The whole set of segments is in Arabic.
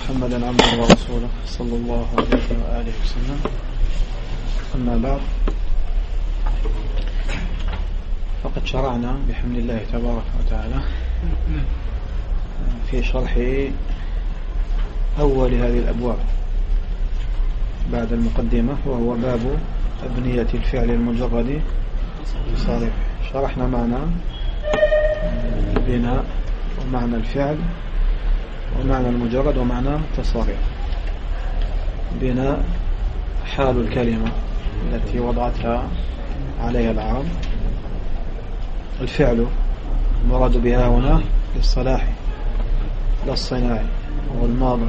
محمدا عبده ورسوله صلى الله عليه وآله وسلم. أما بعد، فقد شرعنا بحمد الله تبارك وتعالى في شرح أول هذه الأبواب بعد المقدمة، وهو باب أبنية الفعل المجرد صريح. شرحنا معنى البناء ومعنى الفعل ومعنى المجرد ومعنى التصريف. بناء حال الكلمة التي وضعتها عليها العرب. الفعل المراد بها هنا للصلاح لا الصناعي والماضي.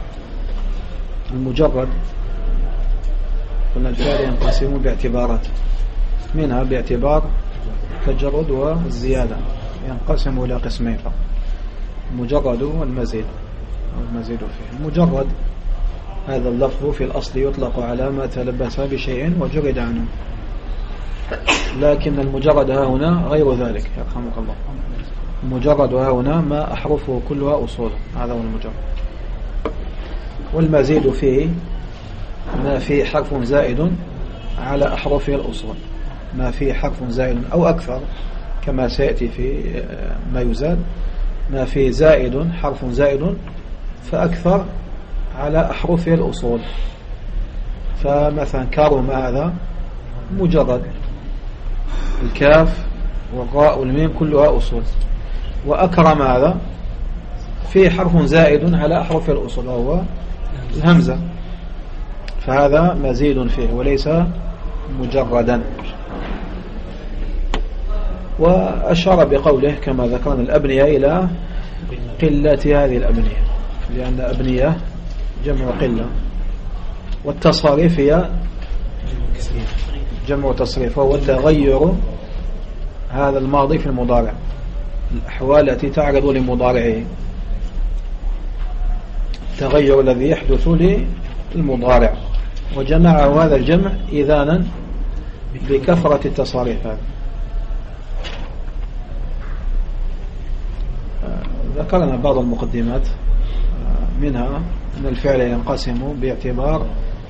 المجرد قلنا الفعل ينقسم باعتبارات، منها باعتبار التجرد والزيادة، ينقسم إلى قسمين: المجرد والمزيد أو المزيد فيه. المجرد هذا اللفظ في الأصل يطلق على ما تلبس بشيء وجرد عنه، لكن المجرد ها هنا غير ذلك يرحمك الله. المجرد ها هنا ما أحرفه كلها أصول، هذا هو المجرد. والمزيد فيه ما فيه حرف زائد على أحرفه الأصول، ما فيه حرف زائد أو أكثر كما سيأتي في ما يزاد، ما فيه زائد حرف زائد فأكثر على أحرفه الأصول. فمثلا كرم هذا مجرد، الكاف والراء والميم كلها أصول. وأكرم هذا فيه حرف زائد على أحرف الأصول وهو الهمزة، فهذا مزيد فيه وليس مجردا. وأشار بقوله كما ذكرنا الأبنية إلى قلة هذه الأبنية، لأن أبنية جمع قلة، والتصاريف هي جمع تصريف، وهو تغير هذا الماضي في المضارع، الأحوال التي تعرض لمضارعه، التغير الذي يحدث للمضارع. وجمعه هذا الجمع إذانا بكثرة التصاريف. هذا ذكرنا بعض المقدمات، منها أن الفعل ينقسم باعتبار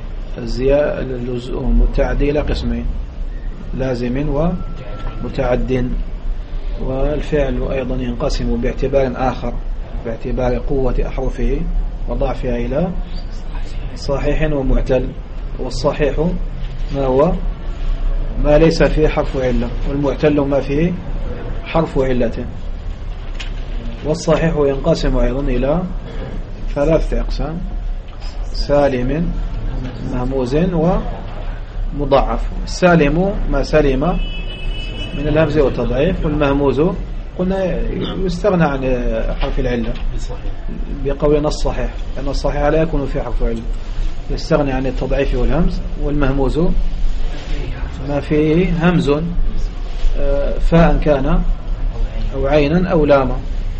اللزوم والتعدي إلى قسمين: لازم ومتعد. والفعل أيضا ينقسم باعتبار آخر، باعتبار قوة أحرفه وضعفها، إلى صحيح ومعتل. والصحيح ما هو ما ليس فيه حرف علة، والمعتل ما فيه حرف علة. والصحيح ينقسم أيضا إلى ثلاثة أقسام: سالم، مهموز، ومضاعف. السالم ما سلم من الهمز والتضعيف، والمهموز قلنا يستغنى عن حرف العلة بقولنا الصحيح، لأن الصحيح لا يكون فيه حرف علة، يستغني عن التضعيف والهمز. والمهموز ما فيه همز فاء كان أو عينا أو لاما.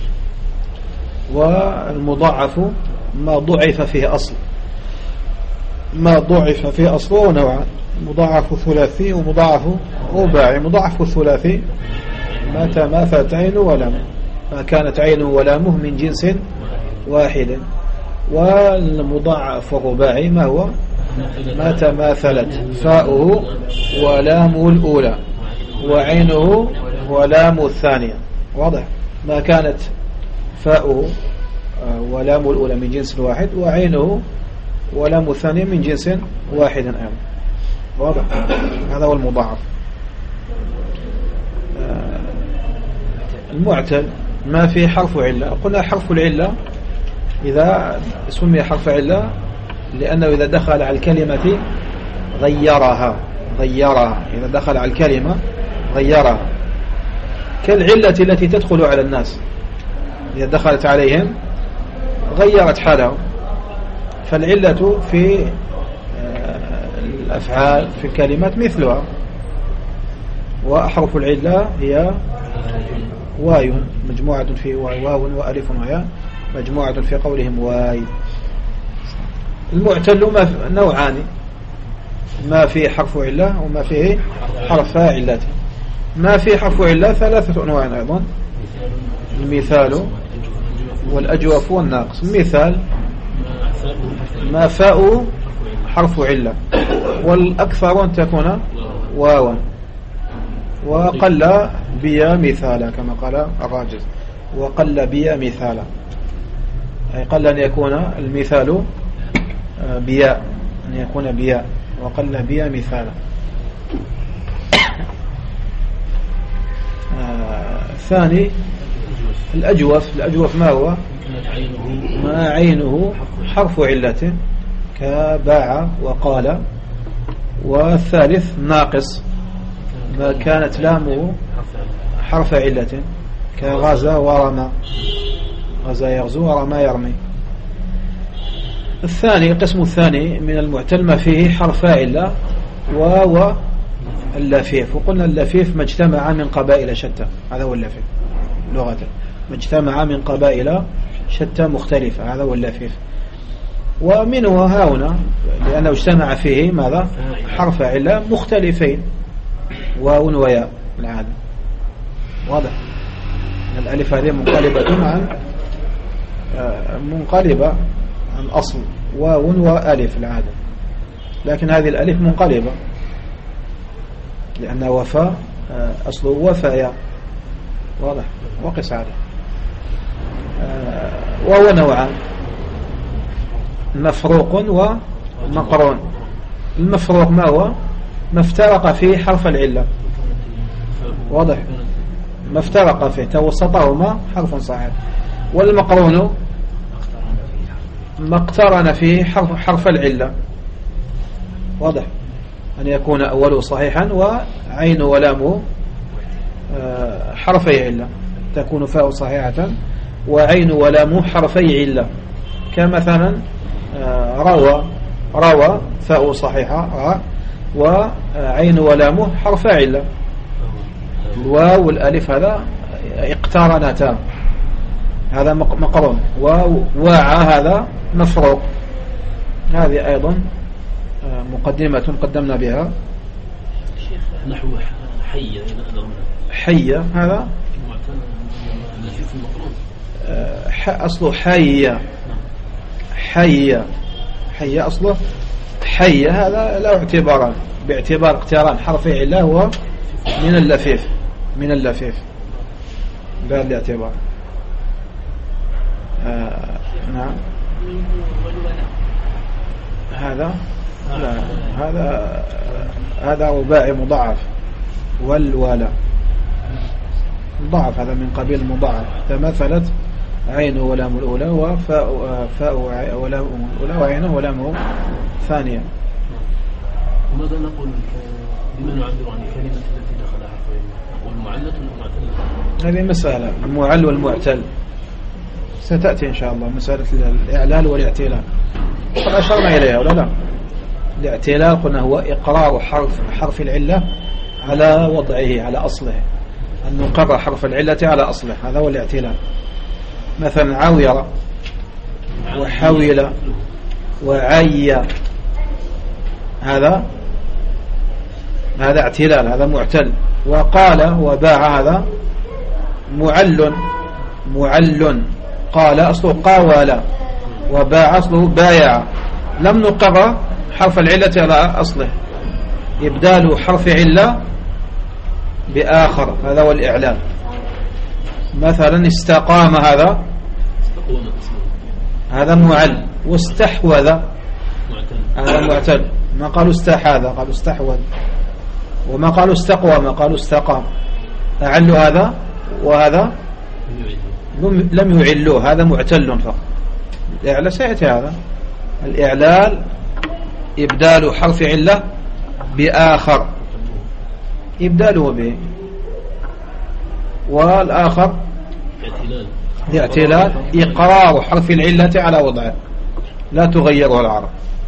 والمضاعف ما ضعف فيه أصل، ما ضعف فيه أصله نوعان: مضاعف ثلاثي ومضاعف رباعي. مضاعف الثلاثي ما تماثلت عينه ولامه، ما كانت عينه ولامه من جنس واحد. والمضاعف الرباعي ما هو ما تماثلت فاؤه ولامه الأولى وعينه ولامه الثانية. واضح؟ ما كانت فاؤه ولامه الأولى من جنس واحد وعينه ولامه الثانية من جنس واحد أيضا. واضح؟ هذا هو المضاعف. المعتل ما فيه حرف علة. قلنا حرف العلة إذا سمي حرف علة لأنه إذا دخل على الكلمة غيرها. إذا دخل على الكلمة غيرها، كالعلة التي تدخل على الناس، إذا دخلت عليهم غيرت حالهم. فالعلة في الأفعال في الكلمات مثلها. وأحرف العلة هي واي مجموعة في واو وألف وياء مجموعة في قولهم واي. المعتل نوعان: ما فيه حرف علة وما فيه حرف علة. ما فيه حرف علة ثلاثة أنواع أيضا: المثال والأجوف والناقص. المثال ما فاء حرف علة، والأكثر أن تكون واوا، وقل بيا مثالا كما قال الراجز، وقل بيا مثالا، أي قل أن يكون المثال بياء، أن يكون بياء، وقل بيا مثالا. ثاني الأجوف ما هو؟ ما عينه حرف علة كباع وقال. والثالث ناقص ما كانت لامه حرف علة كغزا ورمى، غزا يغزو ورمى يرمي. الثاني القسم الثاني من المعتل ما فيه حرف علة وهو اللفيف، وقلنا اللفيف ما اجتمع من قبائل شتى، هذا هو اللفيف لغة، ما اجتمع من قبائل شتى مختلفة، هذا هو اللفيف. ومنه هنا لأنه اجتمع فيه ماذا؟ حرف علة مختلفين، واو وياء العادة، واضح؟ الألف هذه منقلبة عن أصل واو وألف العادة، لكن هذه الألف منقلبة لأن وفاء أصله وفايا، واضح؟ وقس عليه. وهو نوعان، مفروق ومقرون. المفروق ما هو؟ ما افترق فيه حرف العلة، واضح؟ ما افترق فيه، توسطهما حرف صحيح. والمقرون ما اقترن فيه حرف العلة، واضح؟ أن يكون أوله صحيحا وعين ولامه حرفي علة، تكون فاء صحيحة وعين ولامه حرفي علة، كمثلا روى فاء صحيحة وعين ولامه حرف علة. الواو والالف هذا اقترنتا، هذا مقرون. وواع هذا مفروق. هذه أيضا مقدمة قدمنا بها. نحو حية، حية هذا أصله حية، حية أصله حية، هذا لا اعتبارا، باعتبار اقتران حرفي علة هو من اللفيف بهذا الاعتبار. نعم. هذا لا، هذا رباعي مضاعف، والولا مضاعف، هذا من قبيل المضاعف. تماثلت عينه ولام الأولى وفاء ولام الأولى وعينه ولامه ثانية. وماذا نقول بما نعبر عن الكلمة التي دخلها حرفين؟ نقول معلة ومعتلة؟ هذه مسألة المعل والمعتل ستأتي إن شاء الله، مسألة الإعلال والاعتلال قد أشرنا إليها ولا لا؟ الاعتلال قلنا هو إقرار حرف العلة على وضعه، على أصله، أن نقرر حرف العلة على أصله، هذا هو الاعتلال. مثلا عوير وحويل وعي، هذا اعتلال، هذا معتل. وقال وباع هذا معل، قال أصله قاول، وباع أصله بايع. لم نقرر حرف العلة على أصله، إبدال حرف علة بآخر، هذا هو الإعلان. مثلا استقام هذا معل، واستحوذ هذا معتل. ما قالوا استحاذ، قالوا استحوذ. وما قالوا استقوى، ما قالوا استقام. أعلوا هذا وهذا لم يعلوا، هذا معتل فقط. الإعلال سيأتي، هذا الإعلال إبدال حرف علة بآخر، إبداله به. والآخر الاعتلال إقرار حرف العلة على وضعه، لا تغيره العرب.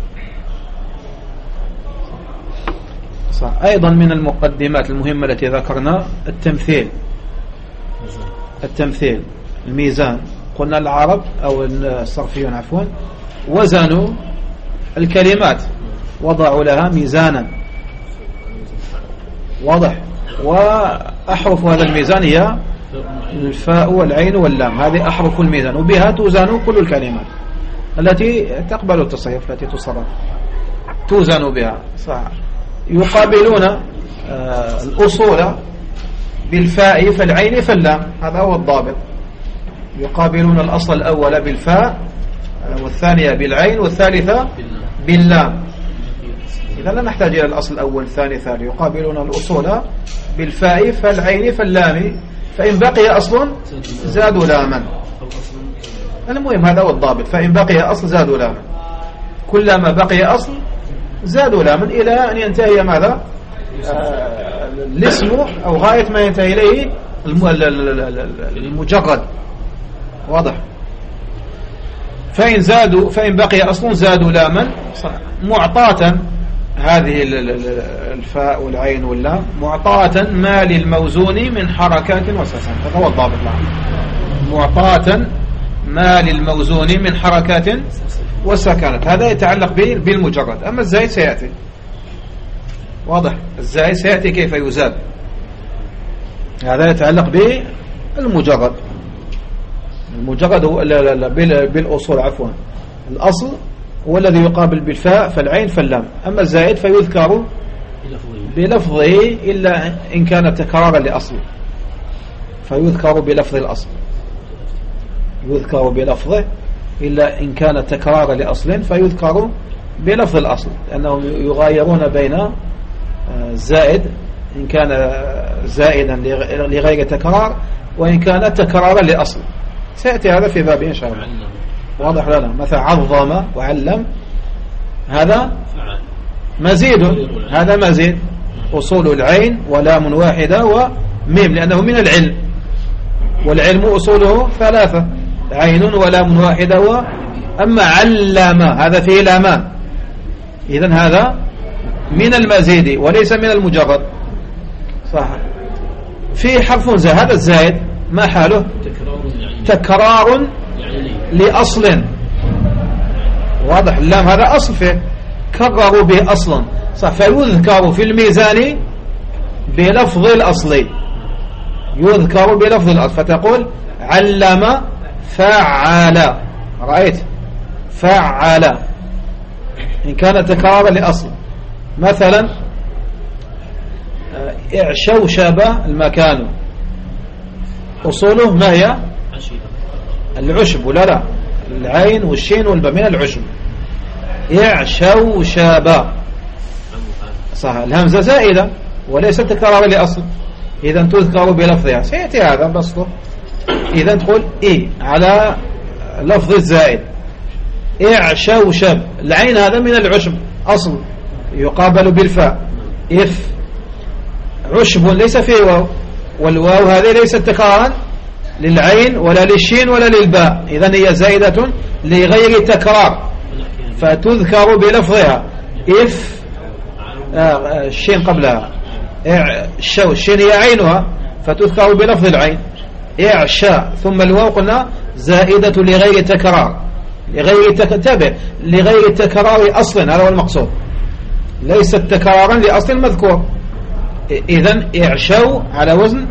أيضا من المقدمات المهمة التي ذكرنا التمثيل، الميزان. قلنا العرب أو الصرفيون عفوا وزنوا الكلمات، وضعوا لها ميزانا، واضح؟ وأحرف هذا الميزان هي الفاء والعين واللام، هذه أحرف الميزان، وبها توزن كل الكلمات. التي تقبل التصريف، التي تصرف توزن بها صح. يقابلون الأصول بالفاء فالعين فاللام، هذا هو الضابط. يقابلون الأصل الأول بالفاء والثانية بالعين والثالثة باللام. إذا لا نحتاج إلى الأصل الأول الثاني ثالث. يقابلون الأصول بالفاء فالعين فاللام، فإن بقي أصل زادوا لاما. المهم هذا هو الضابط، فإن بقي أصل زادوا لاما، كلما بقي أصل زادوا لاما إلى أن ينتهي ماذا؟ الاسم أو غاية ما ينتهي إليه المجرد. واضح؟ فإن بقي أصل زادوا لاما معطاة. هذه الفاء والعين واللام معطاة ما للموزون من حركات وسكنات. هذا هو الضابط الآن. معطاة ما للموزون من حركات وسكنات، هذا يتعلق بالمجرد. أما الزائد سيأتي. واضح؟ الزائد سيأتي كيف يزاد، هذا يتعلق بالمجرد. المجرد هو بالأصول عفوا، الأصل هو الذي يقابل بالفاء فالعين فاللام. أما الزائد فيذكر بلفظه إلا إن كان تكرارا لأصل، فيذكر بلفظ الأصل. يذكر بلفظه إلا إن كان تكرارا لأصل فيذكر بلفظ الأصل، لأنهم يغايرون بين الزائد إن كان زائدا لغير تكرار وإن كان تكرارا لأصل. سيأتي هذا في باب إن شاء الله. واضح لنا؟ مثلا عظم وعلم، هذا مزيد، هذا مزيد. أصول العين ولام واحدة وميم، لأنه من العلم، والعلم أصوله ثلاثة، عين ولام واحدة أما علم هذا فيه لامان، إذن هذا من المزيد وليس من المجرد. صح. في حرف زائد، هذا الزائد ما حاله؟ تكرار لأصل. واضح؟ اللام هذا أصل فيه، كرروا به أصلا. صح. فيذكر في الميزان بلفظ الأصل، يذكر بلفظ الأصل. فتقول علم فعل، رأيت؟ فعل إن كان تكرارا لأصل. مثلا اعشوشب المكان، أصوله ما هي؟ العشب. لا العين والشين والباء من العشب. اعشوشب صح، الهمزة زائدة وليست تكرارا لأصل، إذا تذكر بلفظها. سيأتي هذا بسطه. إذا تقول على لفظ الزائد. اعشوشب، العين هذا من العشب أصل، يقابل بالفاء. عشب ليس فيه واو، والواو هذه ليست تكرارا للعين ولا للشين ولا للباء، إذن هي زائدة لغير تكرار فتذكر بلفظها. الشين قبلها الشين هي عينها فتذكر بلفظ العين. إعشاء ثم الواو قلنا زائدة لغير تكرار، لغير تكرار أصل، هذا هو المقصود، ليست تكرارا لأصل مذكور. إذن إعشوا على وزن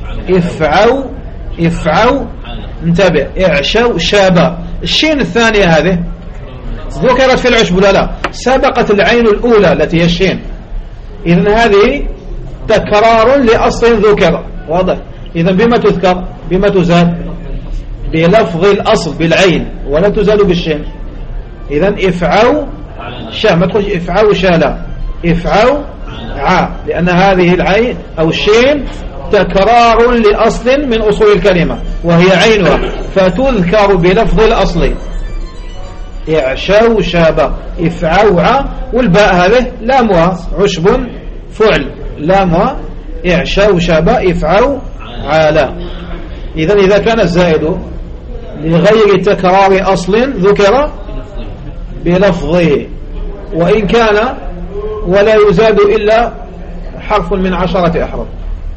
افعوا انتبه. إعشوا شابا، الشين الثانية هذه ذكرت في العشب لا سبقت العين الأولى التي هي الشين، إذن هذه تكرار لأصل ذكر. واضح؟ إذن بما تذكر؟ بما تزاد؟ بلفظ الأصل بالعين، ولا تزاد بالشين. إذن افعوا شا، ما تقول افعوا شالا، افعوا لأن هذه العين أو الشين تكرار لأصل من أصول الكلمة وهي عينها، فتذكر بلفظ الأصل. إعشوا شابا، إفعوا والباء هذه لامها عشب فعل، لامها إعشوا شابا إفعوا عالا. إذا كان الزائد لغير تكرار أصل ذكر بلفظه، وإن كان ولا يزاد إلا حرف من 10 أحرف.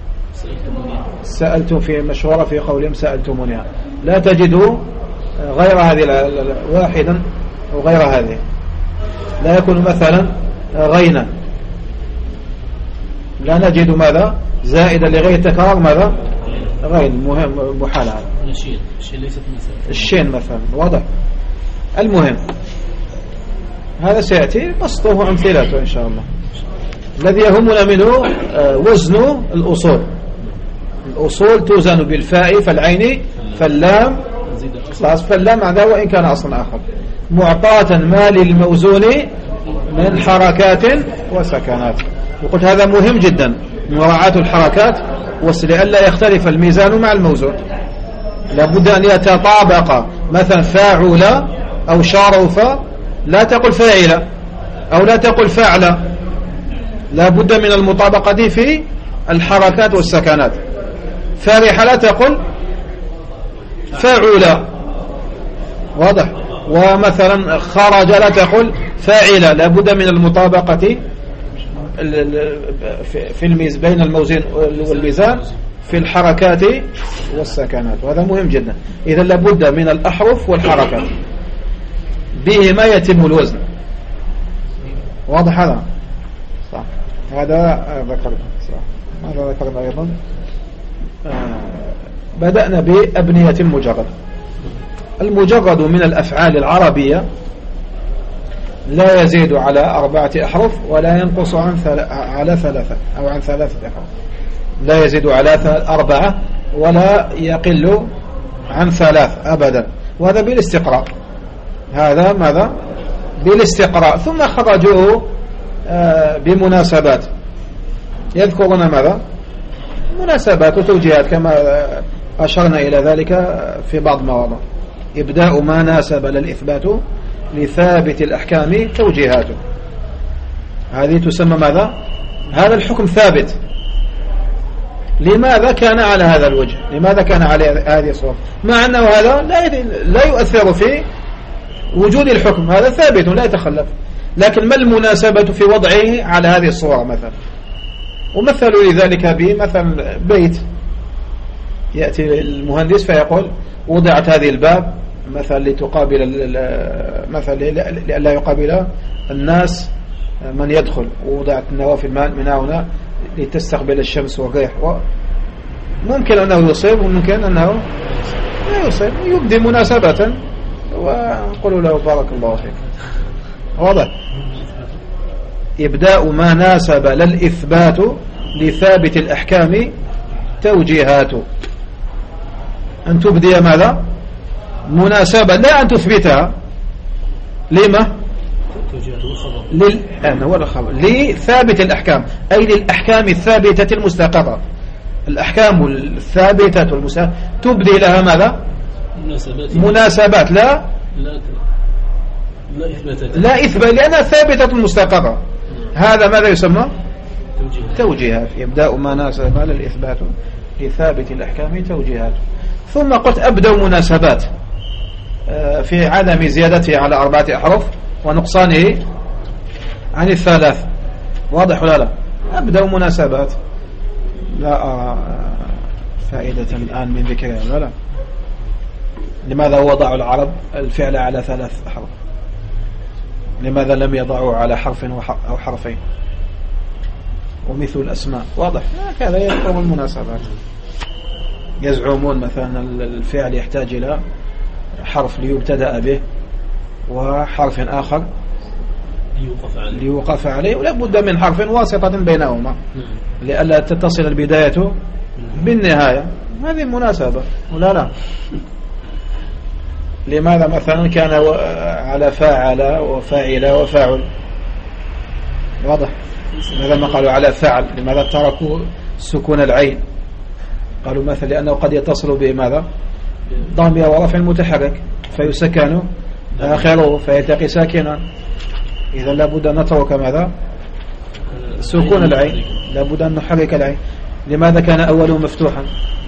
سألتم في مشهورة في قولهم سألتمونها، لا تجدوا غير هذه واحدا وغير هذه، لا يكون مثلا غينا، لا نجد ماذا زائدا لغير تكرار ماذا غين، مهم محال هذا. الشين مثلا واضح. المهم هذا سيأتي بسطه أمثلته إن شاء الله. الذي يهمنا منه وزن الأصول. الأصول توزن بالفاء فالعين فاللام خلاص، فاللام معناه وإن كان أصلا آخر، معطاة ما للموزون من حركات وسكنات. وقلت هذا مهم جدا مراعاة الحركات لئلا يختلف الميزان مع الموزون، لابد أن يتطابق. مثلا فاعل أو شارف لا تقل فاعل أو لا تقل فاعل، لابد من المطابقة في الحركات والسكنات. فرح لا تقل فاعل، واضح. ومثلا خرج لا تقل فاعل، لابد من المطابقة في بين الموزين والميزان في الحركات والسكنات، وهذا مهم جدا. إذا لابد من الأحرف والحركات، بهما يتم الوزن. واضح هذا؟ صح. هذا ذكرنا صح. هذا ذكرنا أيضا. بدأنا بأبنية المجرد. المجرد من الأفعال العربية لا يزيد على 4 أحرف ولا ينقص على 3 أو عن 3 أحرف. لا يزيد على 4 ولا يقل عن 3 أبدا، وهذا بالاستقراء. هذا ماذا؟ بالاستقراء. ثم خرجوه بمناسبات، يذكرون ماذا؟ مناسبات وتوجيهات كما أشرنا إلى ذلك في بعض مواضع. إبداء ما ناسب للإثبات لثابت الأحكام توجيهاته. هذه تسمى ماذا؟ هذا الحكم ثابت. لماذا كان على هذا الوجه؟ لماذا كان على هذه الصورة؟ مع أنه هذا لا يؤثر في وجود الحكم، هذا ثابت لا يتخلف، لكن ما المناسبة في وضعه على هذه الصورة مثلا؟ ومثلوا لذلك بمثل بيت، يأتي المهندس فيقول وضعت هذه الباب مثلا لتقابل مثلا لئلا يقابل الناس من يدخل، ووضعت النوافذ من هنا لتستقبل الشمس والريح. ممكن أنه يصيب وممكن أنه لا يصيب، يبدي مناسبة وقولوا له بارك الله فيك. واضح؟ إبداء ما ناسب للإثبات لثابت الأحكام توجيهات. أن تبدي ماذا؟ مناسبة، لا أن تثبتها. لما؟ هو الخبر لثابت الأحكام، أي للأحكام الثابتة المستقرة. الأحكام الثابتة المستقرة تبدي لها ماذا؟ مناسبات. لا إثبات لأنها ثابتة مستقرة. هذا ماذا يسمى؟ توجيهات. يبدأ ما ناسب للإثبات لثابت الأحكام توجيهات. ثم قلت أبدأ مناسبات في عدم زيادته على 4 أحرف ونقصانه عن 3. واضح ولا لا؟ أبدأ مناسبات. لا أرى فائدة الآن من ذكرها. لا. لماذا وضعوا العرب الفعل على 3 أحرف؟ لماذا لم يضعوا على حرف أو حرفين؟ ومثل الأسماء. واضح. هكذا يذكر المناسبات. يزعمون مثلا الفعل يحتاج إلى حرف ليبتدأ به وحرف آخر ليوقف عليه، ولا بد من حرف واسطة بينهما لئلا تتصل البداية بالنهاية. هذه مناسبة ولا لا؟ لماذا مثلا كان على فاعل وفاعل وفاعل؟ واضح. لماذا ما قالوا على فعل؟ لماذا تركوا سكون العين؟ قالوا مثلا لأنه قد يتصل بماذا؟ ضامية ورفع متحرك فيسكن آخره فيلتقي ساكنا. إذا لابد أن نترك ماذا؟ سكون العين، لابد أن نحرك العين. لماذا كان أوله مفتوحا؟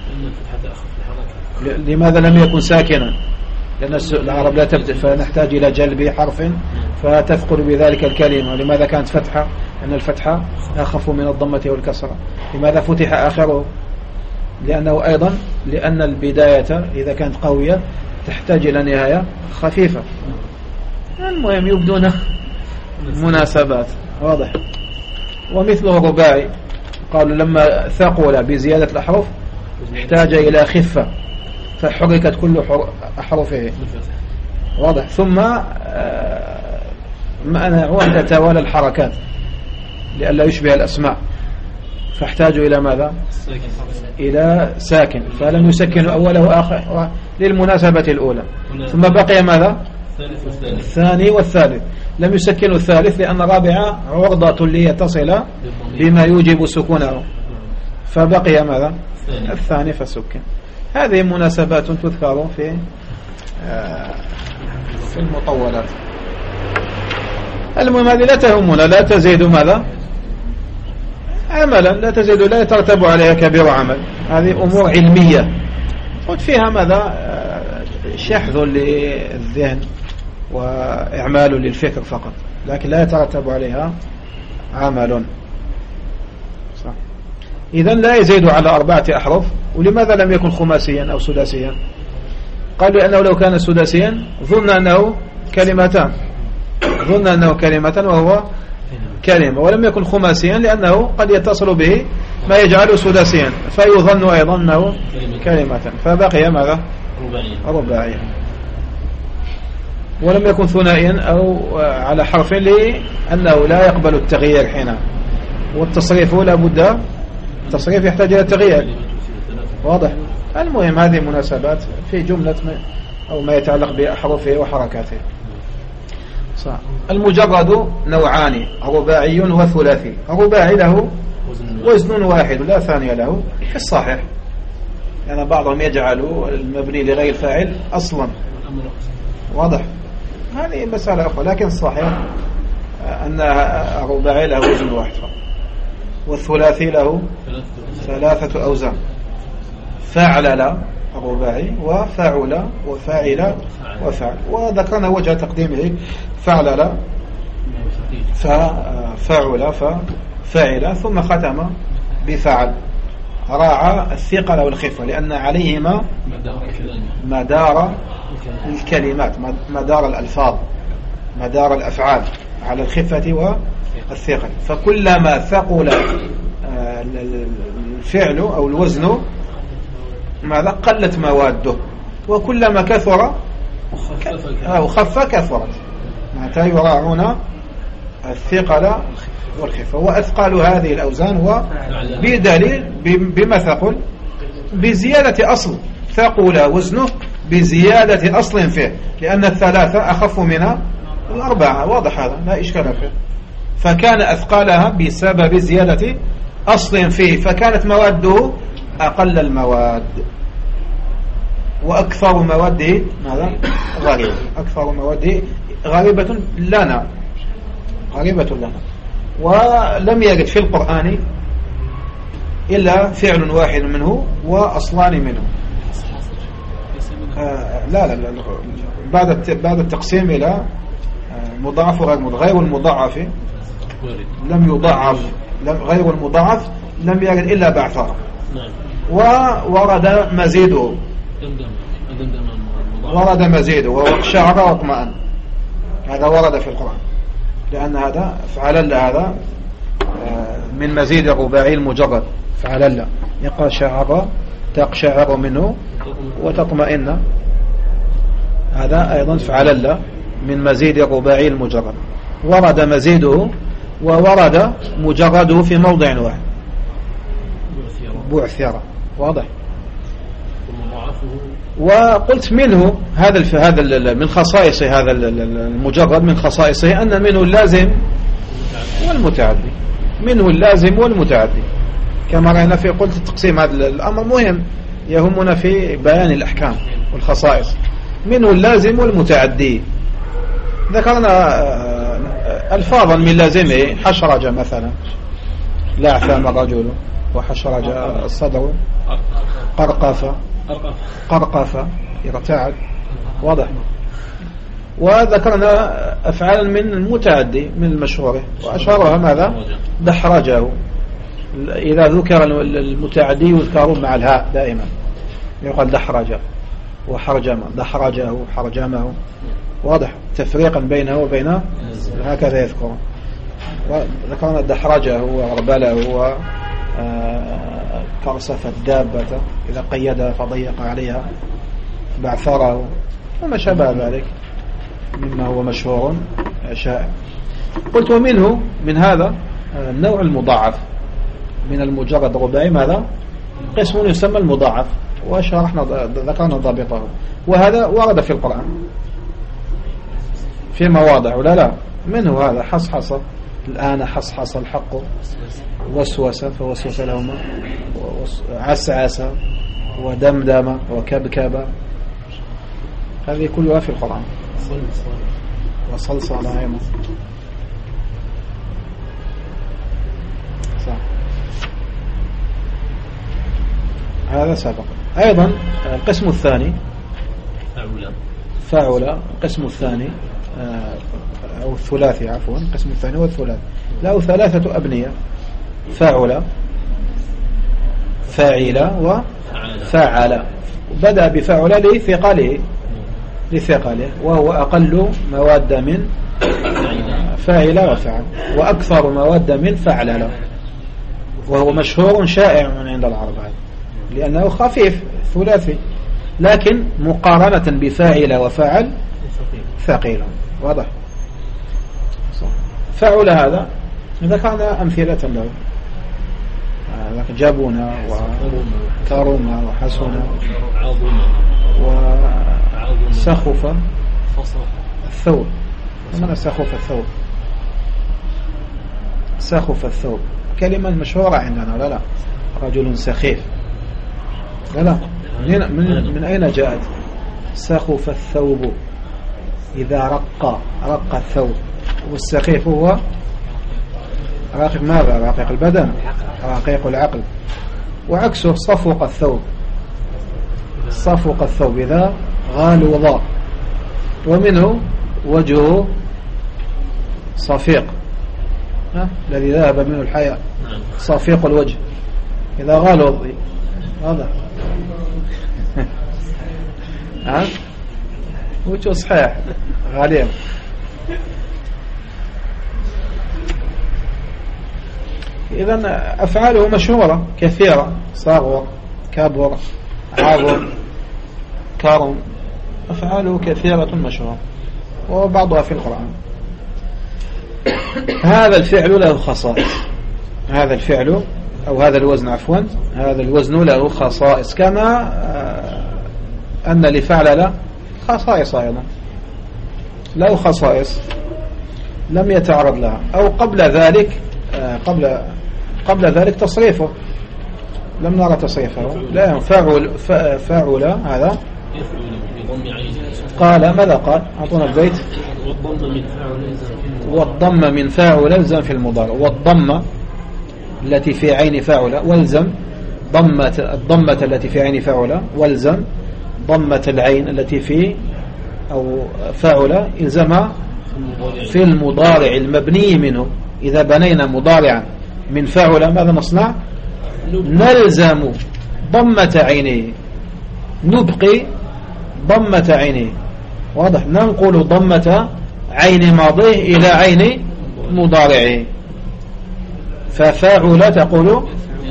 لماذا لم يكن ساكنا؟ لأن العرب لا تبدأ، فنحتاج إلى جلب حرف فتثقل بذلك الكلمة. لماذا كانت فتحة؟ لأن الفتحة أخف من الضمة والكسرة. لماذا فتح آخره؟ لأنه أيضا لأن البداية إذا كانت قوية تحتاج إلى نهاية خفيفة. المهم يبدون مناسبات. واضح. ومثله الرباعي قالوا لما ثقل بزيادة الأحرف احتاج إلى خفة فحركت كل أحرفه. واضح. ثم منعوا أن تتوالى الحركات لئلا يشبه الأسماء، فاحتاجوا إلى ماذا؟ إلى ساكن، فلم يسكنوا أوله وآخر للمناسبة الأولى. ثم بقي ماذا؟ الثاني والثالث. لم يسكنوا الثالث لأن الرابع عرضة ليتصل بما يوجب سكونه، فبقي ماذا؟ الثاني فسكن. هذه مناسبات تذكر في المطولات. المهم هذه لا تهمنا، لا تزيد ماذا؟ عملا، لا تزيد، لا يترتب عليها كبير عمل. هذه أمور علمية قد فيها ماذا؟ شحذ للذهن وإعمال للفكر فقط، لكن لا يترتب عليها عمل. صح. إذن لا يزيد على 4 أحرف. ولماذا لم يكن خماسيا أو سداسيا؟ قالوا لأنه لو كان سداسيا ظن أنه كلمتان، ظن أنه كلمة وهو كلمة، ولم يكن خماسيا لأنه قد يتصل به ما يجعله سداسيا فيظن أيضا أنه كلمة، فبقي ماذا؟ رباعيا. ولم يكن ثنائيا أو على حرف لأنه لا يقبل التغيير حين، والتصريف لا بد، التصريف يحتاج إلى تغيير. واضح. المهم هذه مناسبات في جملة أو ما يتعلق بأحرفه وحركاته. صح. المجرد نوعان، رباعي وثلاثي. الرباعي له وزن واحد لا ثاني له في الصحيح، يعني بعضهم يجعل المبني لغير الفاعل أصلا. واضح. هذه مسألة أخرى، لكن الصحيح أن الرباعي له وزن واحد، والثلاثي له 3 أوزان. فعل الرباعي وفعل وفاعل وفعل، وذكرنا وجه تقديمه فعل ففعل ففعل، ثم ختم بفعل. راعى الثقل والخفة لأن عليهما مدار الكلمات، مدار الألفاظ، مدار الأفعال على الخفة والثقل. فكلما ثقل الفعل أو الوزن ماذا؟ قلت مواده، وكلما كثر أو خف كثرت. متى يراعون الثقل والخفة. وأثقال هذه الأوزان هو بدليل بما ثقل بزيادة أصل، ثقل وزنه بزيادة أصل فيه، لأن 3 أخف من 4. واضح هذا، لا إشكال فيه. فكان أثقالها بسبب زيادة أصل فيه، فكانت مواده أقل المواد، وأكثر مواده ماذا؟ غريبة. أكثر مواده غريبة لنا، غريبة لنا. ولم يرد في القرآن إلا فعل واحد منه وأصلان منه. لا بعد التقسيم إلى مضاعف وغير مضاعف. غير المضاعف لم يضاعف، غير المضاعف لم يرد إلا بعثرة. وورد مزيده، ورد مزيده وشعر واطمأن. هذا ورد في القرآن، لأن هذا فعلل، هذا من مزيد الرباعي المجرد. فعلل يقال شعر، تقشعر منه وتطمئن، هذا أيضا فعلل من مزيد الرباعي المجرد. ورد مزيده وورد مجرده في موضع واحد، بعثرة. واضح. وقلت منه هذا من خصائص هذا المجرد، من خصائصه أن منه اللازم والمتعدي، منه اللازم والمتعدي. كما رأينا في قلت التقسيم، هذا الأمر مهم يهمنا في بيان الأحكام والخصائص. منه اللازم والمتعدي. ذكرنا ألفاظا من لازمه، حشرج مثلا، لا ثام الرجل، وحشرج الصدر، قرقف ارتعد. واضح. وذكرنا أفعالا من المتعدي من المشهورة، وأشهرها ماذا؟ دحرجه. إذا ذكر المتعدي يذكر مع الهاء دائما، يقال دحرج وحرجم، دحرجه حرجمه. واضح. تفريقا بينه وبين هكذا يذكر. وذكرنا دحرجه وغربله وكرسف الدابة إذا قيدها فضيق عليها، بعثره وما شابه ذلك. مما هو مشهور شائع. قلت ومنه من هذا النوع المضاعف من المجرد رباعي ماذا قسم يسمى المضاعف، وشرحنا ذكرنا ضابطه، وهذا ورد في القرآن في مواضع ولا لا. منه هذا حصحص، الآن حصحص الحق، وسوس فوسوس لهما، عسعس ودمدم وكبكب، هذه كلها في القرآن. وصلصل أيضا صح، هذا سبق. أيضا القسم الثاني فاعل، القسم الثاني أو الثلاثي عفوا، القسم الثاني والثلاثي له ثلاثة أبنية: فاعل، فاعل، وفاعل. بدأ بفاعل لثقله، وهو أقل مواد من فاعل وفعل، وأكثر مواد من فعلل، وهو مشهور شائع عند العرب لأنه خفيف ثلاثي، لكن مقارنة بفاعل وفاعل ثقيل. واضح؟ فاعل هذا ذكرنا أمثلة له: جابونا وكارونا وحسونا وسخف الثوب. من سخف الثوب؟ سخف الثوب كلمة مشهورة عندنا لا لا، رجل سخيف لا لا. من أين جاءت؟ سخف الثوب إذا رق الثوب، والسخيف هو رقيق ماذا؟ رقيق البدن، رقيق العقل. وعكسه صفوق الثوب، صفوق الثوب إذا غالوض. ومنه وجهه صفيق، الذي ذهب منه الحياء، صفيق الوجه إذا غالوض. هذا وجهه صحيح غاليا. إذن أفعاله مشهورة كثيرة: صغر، كبر، عظم، كرم. أفعاله كثيرة مشهورة وبعضها في القرآن. هذا الفعل له خصائص، هذا الفعل أو هذا الوزن عفوا، هذا الوزن له خصائص، كما أن لفعل خصائص أيضا، له خصائص لم يتعرض لها، أو قبل ذلك قبل ذلك تصريفه لم نرى تصريفه. لا، فاعل هذا قال ماذا قال؟ أعطونا البيت. والضم من فاعل الزم في المضارع، والضمة التي في عين فاعل والزم الضمة التي في عين فاعل، والزم ضمة العين التي في أو فاعل إلزمها في المضارع المبني منه. إذا بنينا مضارعا من فاعل ماذا نصنع؟ نلزم ضمة عينه، نبقي ضمة عينه. واضح؟ ننقل ضمة عين ماضيه إلى عين مضارعه. ففاعل تقول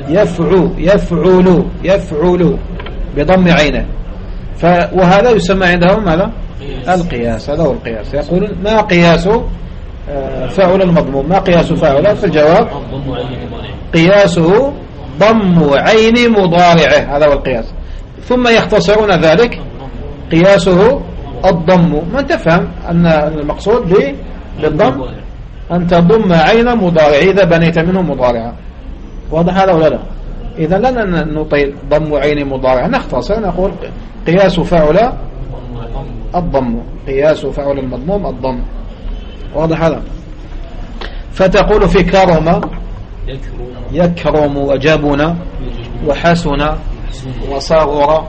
يفعل بضم عينه. وهذا يسمى عندهم ماذا؟ القياس. هذا هو القياس. يقولون ما قياس فاعل المضموم؟ ما قياس فاعل؟ في الجواب قياسه ضم عين مضارعه، هذا هو القياس. ثم يختصرون ذلك قياسه الضم. من تفهم أن المقصود بالضم أن تضم عين مضارع إذا بنيت منه مضارعا. واضح هذا ولا لا؟ إذا لنا نطيل ضم عين مضارع، نختصر نقول قياس فاعل الضم، قياس فاعل المضموم الضم. واضح هذا؟ فتقول في كرم يكرم، وجبن، وحسن، وصغر،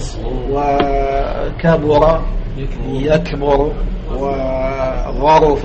وكبر، يكبر، وظرف،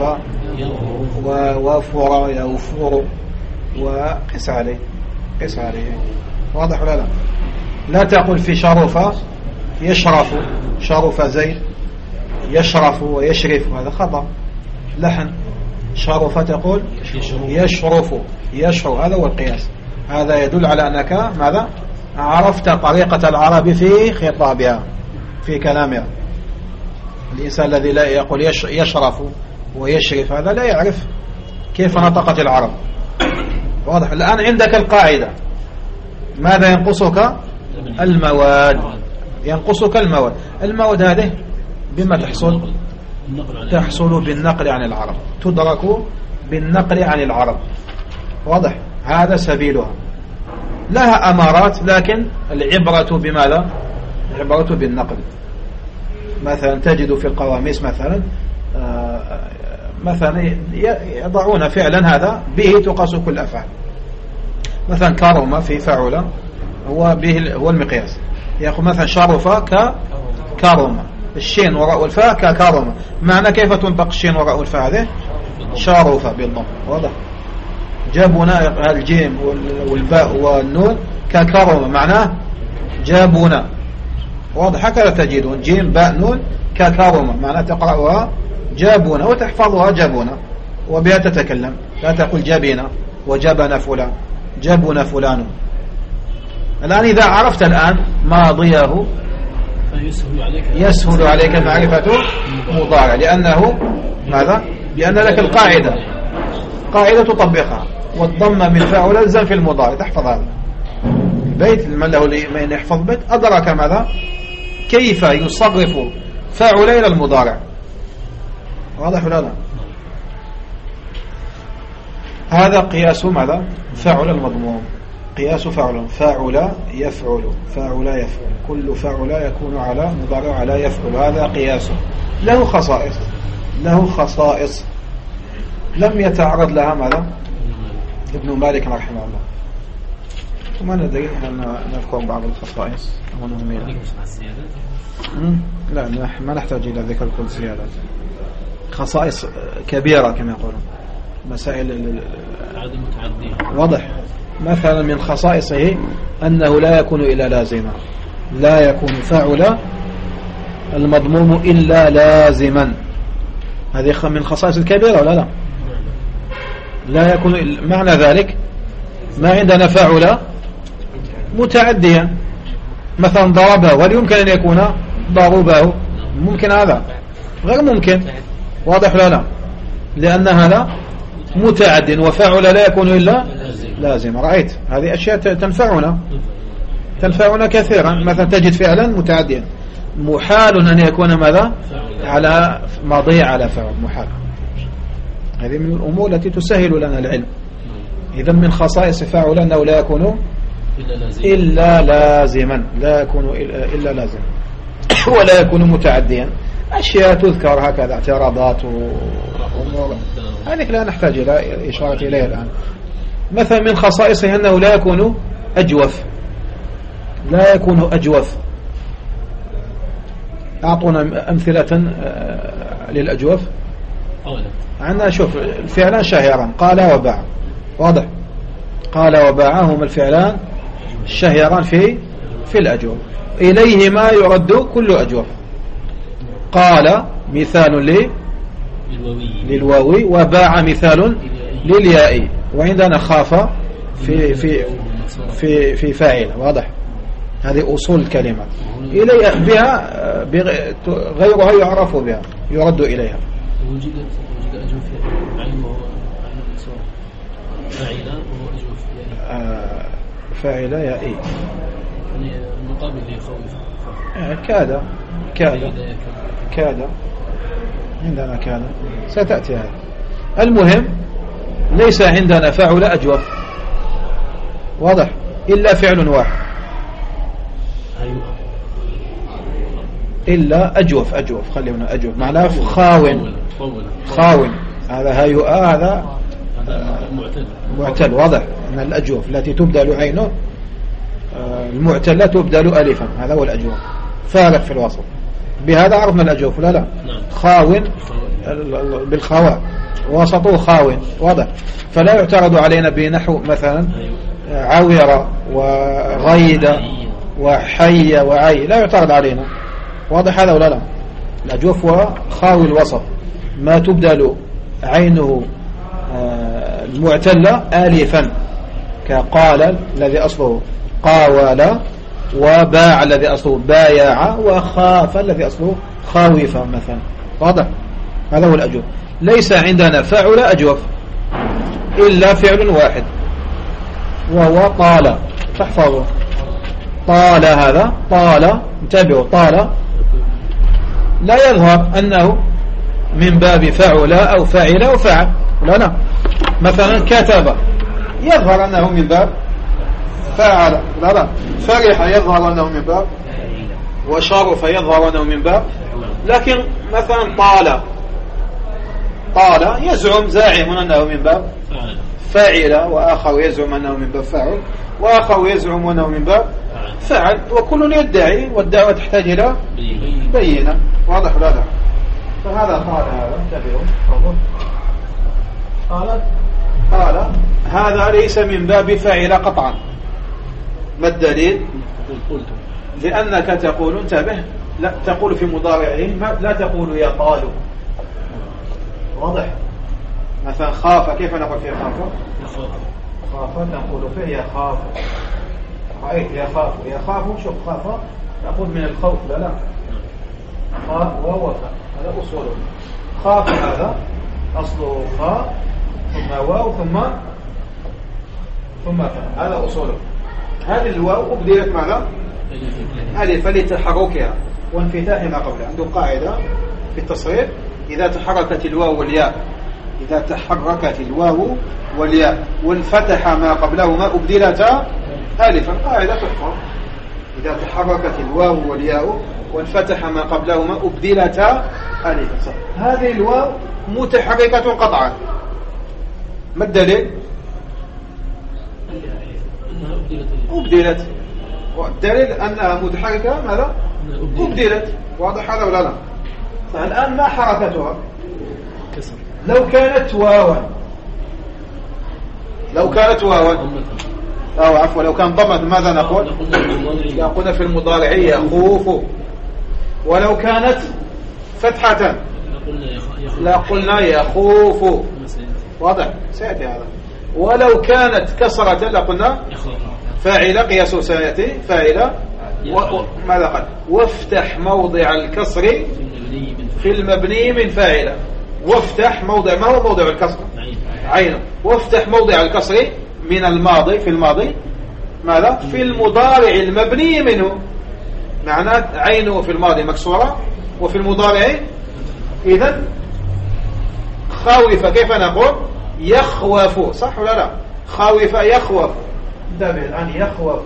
ووفر يوفر، وقس عليه. قس عليه. واضح ولا لا؟ لا تقول في شرف يشرف، شرف زيد، يشرف ويشرف، هذا خطأ لحن. شرف تقول يشرف، يشرف، هذا هو القياس. هذا يدل على أنك ماذا؟ عرفت طريقة العرب في خطابها، في كلامها. الإنسان الذي لا يقول يشرف ويشرف هذا لا يعرف كيف نطقت العرب. واضح. الآن عندك القاعدة، ماذا ينقصك؟ المواد. ينقصك المواد. المواد هذه بما تحصل؟ تحصل بالنقل عن العرب، تدرك بالنقل عن العرب. واضح. هذا سبيلها، لها أمارات، لكن العبرة بماذا؟ العبرة بالنقل. مثلا تجد في القواميس مثلا يضعون فعلا هذا به تقاس كل الأفعال. مثلا كرم في فعل هو المقياس. يأخذ مثلا شرف ككرم، الشين وراء الفاء ككرم. معنى كيف تنطق الشين وراء الفاء؟ هذه شرف بالضم. واضح. جابنا الجيم والباء والنون ككرم، معناه جابنا. واضح. هكذا تجدون جيم باء نون ككرم، معناه تقرأها جابنا وتحفظها جابنا وبها تتكلم. لا تقول جابنا وجابنا فلان، جابنا فلان. الآن إذا عرفت الآن ماضيه يسهل عليك معرفة مضارع، لأنه ماذا؟ لأن لك القاعدة، قاعدة تطبقها، والضم من فاعل الزم في المضارع. تحفظ هذا البيت. من له من يحفظ بيت أدرك ماذا؟ كيف يصرف فاعل إلى المضارع. واضح ولا لا؟ هذا قياس ماذا؟ فاعل المضموم. قياس فاعل يفعل، فاعل يفعل، كل فاعل يكون على مضارع على يفعل. هذا قياس له خصائص، له خصائص لم يتعرض لها ماذا؟ ابن مالك رحمه الله. وما ندري أن نذكر بعض الخصائص. لا، ما نحتاج إلى ذكر كل زيادات. خصائص كبيرة كما يقولون، مسائل واضح. مثلا من خصائصه أنه لا يكون إلا لازما، لا يكون فاعل المضموم إلا لازما. هذه من خصائص الكبيرة ولا لا؟ لا يكون. معنى ذلك ما عندنا فاعل متعديا، مثلا ضربه، ولا يمكن أن يكون ضربه؟ ممكن؟ هذا غير ممكن. واضح ولا لا؟ لأن هذا متعد، وفاعل لا يكون إلا لازم. رأيت هذه أشياء تنفعنا كثيرا. مثلا تجد فعلا متعديا، محال أن يكون ماذا؟ على ماضي على فاعل، محال. هذه من الأمور التي تسهل لنا العلم. إذا من خصائص فاعل أنه لا يكون إلا لازما، لا يكون إلا لازما، ولا يكون متعديا. أشياء تذكر هكذا، اعتراضات وأمور هذه لا نحتاج إلى إشارة إليها الآن. مثلا من خصائصه أنه لا يكون أجوف، لا يكون أجوف. أعطونا أمثلة للأجوف. عندنا شوف الفعلان شهيران، قال وباع. واضح. قال وباع هما الفعلان الشهيران في الأجوف، إليهما يرد كل أجوف. قال مثال للواوي، وباع مثال للياء، وعندنا خاف في فاعل. واضح. هذه أصول الكلمات، إليها بها غيرها يعرف بها، يرد إليها. وجد أجوف عين وهو عين الإكسار، فاعل وهو أجوف فاعل يائي، يعني المقابل ليخوف. كاد عندنا كاد، ستأتي هذا. المهم ليس عندنا فاعل أجوف. واضح. إلا فعل واحد، إلا أجوف. خلينا أجوف معناه خاون. هذا هيئة، هذا معتل. واضح. أن الأجوف التي تبدل عينه المعتلة تبدل ألفا، هذا هو الأجوف. فارق في الوسط. بهذا عرفنا الأجوف. لا خاون بالخواء، وسطه خاون. واضح. فلا يعترض علينا بنحو مثلا عويرة وغيدة وحي وعي، لا يعترض علينا. واضح هذا ولا لا؟ الأجوف وخاوي الوسط، ما تبدل عينه المعتلة آلفا، كقال الذي أصله قاول، وباع الذي أصله بايع، وخاف الذي أصله خاوفا مثلا. واضح؟ هذا هو الأجوف. ليس عندنا فعل أجوف إلا فعل واحد وهو طال. تحفظه طال، هذا طال، انتبهوا، طال لا يظهر أنه من باب فعل أو فعل أو فعل، لا. مثلا كتب يظهر أنه من باب فعل، لا. فرح يظهر أنه من باب، وشرف يظهر أنه من باب. لكن مثلا طال يزعم زاعم أنه من باب فاعل، وآخر يزعم أنه من باب فاعل، وآخر يزعم أنه من باب فعل، وكل يدعي، والدعوة تحتاج إلى بينة. واضح لا؟ فهذا قال، هذا انتبهوا، قال هذا ليس من باب فاعل قطعا. ما الدليل؟ لأنك تقول، انتبه، لا تقول في مضارعه، لا تقول يطال. واضح؟ مثلا خاف، كيف نقول فيه خاف نقول فيه يخاف. رأيت يخاف، شوف خاف نقول من الخوف، لا خاف ووفى، هذا أصوله. خاف هذا أصله خاف ثم واو ثم فاء، هذا أصوله. هذه الواو أبدلت ماذا؟ ألف لتحركها وانفتاح ما قبلها. عنده قاعدة في التصريف: إذا تحركت الواو والياء وانفتح ما قبلهما أبدلتا ألفا. قاعدة تحفظ: إذا تحركت الواو والياء وانفتح ما قبلهما أبدلتا ألفا. هذه الواو متحركة قطعا. ما الدليل؟ أبدلت. والدليل أنها متحركة ماذا؟ أبدلت. واضح هذا ولا لا؟ فالآن ما حركتها؟ لو كانت واوا أو عفوا لو كان ضمت ماذا نقول؟ يقول في المضارع يخوف. ولو كانت فتحة لا قلنا يخوف. واضح؟ سيأتي هذا. ولو كانت كسرة لقلنا فاعل، قياس سيأتي فاعل. ماذا قال؟ وافتح موضع الكسر في المبني من فاعل. وافتح موضع، ما هو موضع الكسر؟ عينه. وافتح موضع الكسر من الماضي، في الماضي ماذا؟ في المضارع المبني منه. معناه عينه في الماضي مكسورة وفي المضارع. إذن خاوف كيف نقول؟ يخوف. صح ولا لا؟ خاوف يخوف. انتبه الآن، يخوف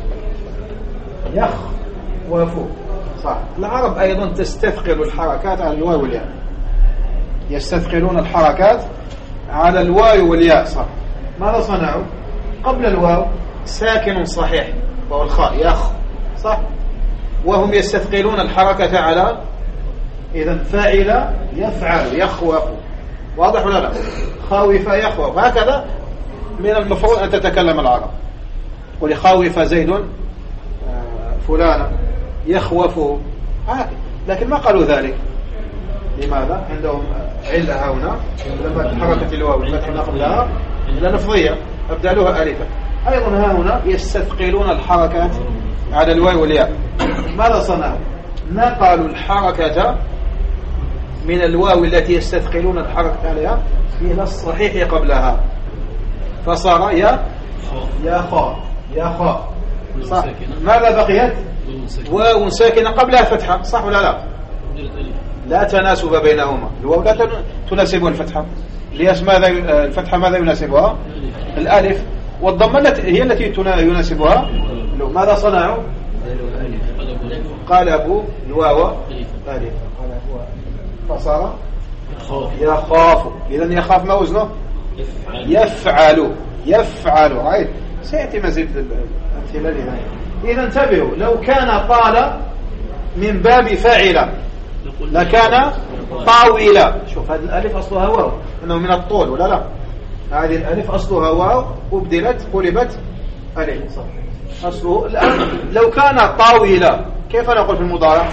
صح. العرب أيضا تستثقل الحركات على الواو والياء، يستثقلون الحركات على الواو والياء. صح. ماذا صنعوا؟ قبل الواو ساكن صحيح وهو الخاء، يخ، صح. وهم يستثقلون الحركة على، إذن فاعل يفعل يخوف. واضح ولا لا؟ خاوف يخوف. هكذا من المفروض أن تتكلم العرب. قل خاوف زيد فلانا يخوفه، لكن ما قالوا ذلك. لماذا؟ عندهم علة هنا، لما تحركت الواو الفتح قبلها لنفضية أبدالوها ألفا. أيضا هنا يستثقلون الحركات على الواو والياء. ماذا صنعوا؟ نقلوا الحركة من الواو التي يستثقلون الحركة عليها إلى الصحيح قبلها، فصار يا خاء. صح. ماذا بقيت؟ واو ساكنة قبلها فتحة. صح ولا لا؟ لا تناسب بينهما. الواو لا تناسب الفتحة. ماذا الفتحة ماذا يناسبها؟ الألف. والضمة هي التي يناسبها. ماذا صنعوا؟ قلبوا الواو ألف، فصار يخاف. إذن يخاف ما وزنه؟ يفعل. عيد سيأتي مزيد الأمثلة لهذا. إذا انتبهوا، لو كان طال من باب فاعل لكان طاولا. شوف هذه الألف أصلها واو، أنه من الطول ولا لا؟ هذه الألف أصلها واو وبدلت قلبت ألف. أصله الآن لو كان طاولا كيف نقول في المضارع؟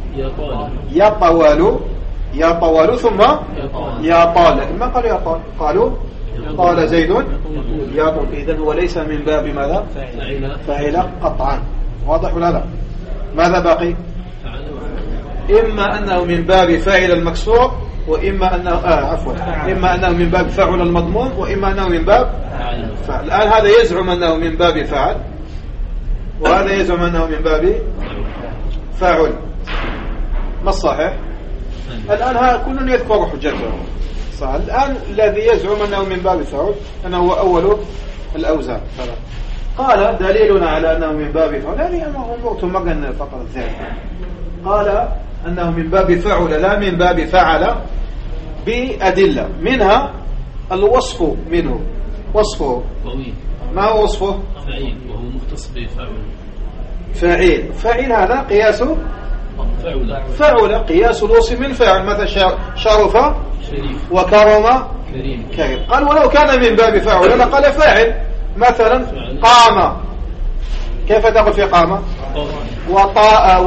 يطول ثم يطال. لكن ما قالوا يطال، قالوا طال زيد يطول. إذن هو ليس من باب ماذا؟ فاعل قطعا. واضح ولا لا؟ ماذا باقي؟ إما أنه من باب فاعل المكسور وإما أنه إما أنه من باب فعل المضموم وإما أنه من باب فعل. الآن هذا يزعم أنه من باب فعل وهذا يزعم أنه من باب فاعل. ما الصحيح؟ الآن كل يذكر حجته. الآن الذي يزعم أنه من باب فاعل أنه هو أول الأوزان. قال دليلنا على أنه من باب فعل يعني أمرت مغن فقط الذهن. قال أنه من باب فعل لا من باب فعل بأدلة منها الوصف منه. وصفه ما هو وصفه؟ فعيل وهو مختص بفاعل. فاعل هذا قياس فعل قياس الوصف من فاعل. مثلا شرف وكرم كريم. قال ولو كان من باب فاعل لقال فاعل. مثلا قام كيف تقول في قام؟ وطاء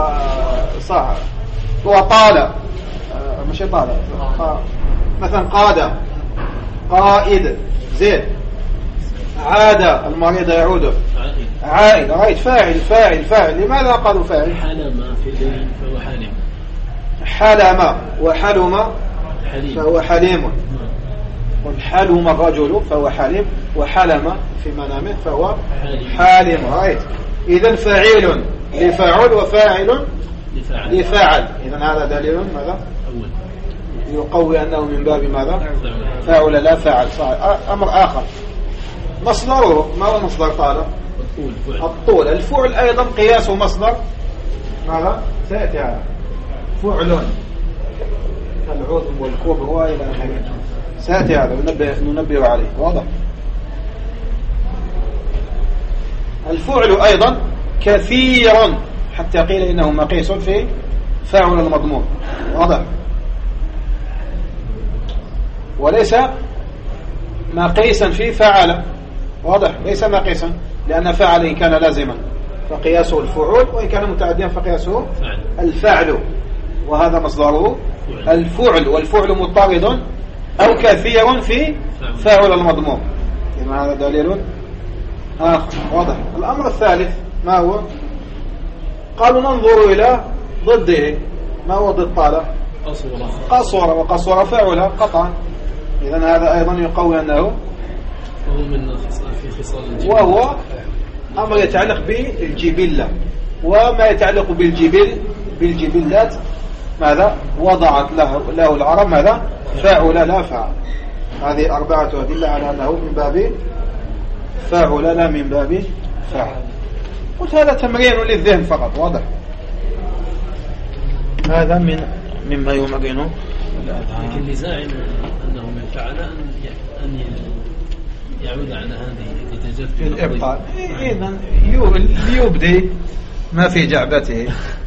وطال مش طال. مثلا قاد قائد زين. عاد المريض يعود عائد. رأيت فاعل. لماذا قالوا فاعل؟ حلم في ذلك فهو حلم. حلم وحلم فهو حليم. وحلم الرجل فهو حليم وحلم في منامه فهو حالم. رأيت. إذن فاعل لفاعل وفاعل لفاعل. إذن هذا دليل ماذا؟ يقوي أنه من باب ماذا؟ فاعل لا فاعل. أمر آخر مصدره ما هو مصدر قال؟ الطول. الفعل أيضا قياس مصدر ماذا؟ سيأتي هذا فعل كالعظم والكبر وإلى آخره. سيأتي هذا ننبه عليه. واضح؟ الفعل أيضا كثيرا حتى قيل إنه مقيس في فاعل المضمون. واضح؟ وليس مقيسا في فعل. واضح؟ ليس مقيسا لأن فعل إن كان لازما فقياسه الفعول وإن كان متعديا فقياسه الفعل. وهذا مصدره الفعل. والفعل مضطرد أو كثير في فاعل المضموم. إذن هذا دليل آخر. واضح؟ الأمر الثالث ما هو؟ قالوا ننظر إلى ضده. ما هو ضد طالة؟ قصر. وقصر فعل قطعا. إذن هذا أيضا يقوي أنه وهو أمر يتعلق بالجبلة. وما يتعلق بالجبلات ماذا؟ وضعت له العرب ماذا؟ فاعل لا فاعل. هذه 4 أدلة على أنه من باب فاعل لا من باب فاعل. قلت هذا تمرين للذهن فقط. واضح؟ هذا مما يمرنه. لكن لزاعم أنه من فعل أن يعود على هذه يتجدد الإبطال. إذن ليبدي ما في جعبته.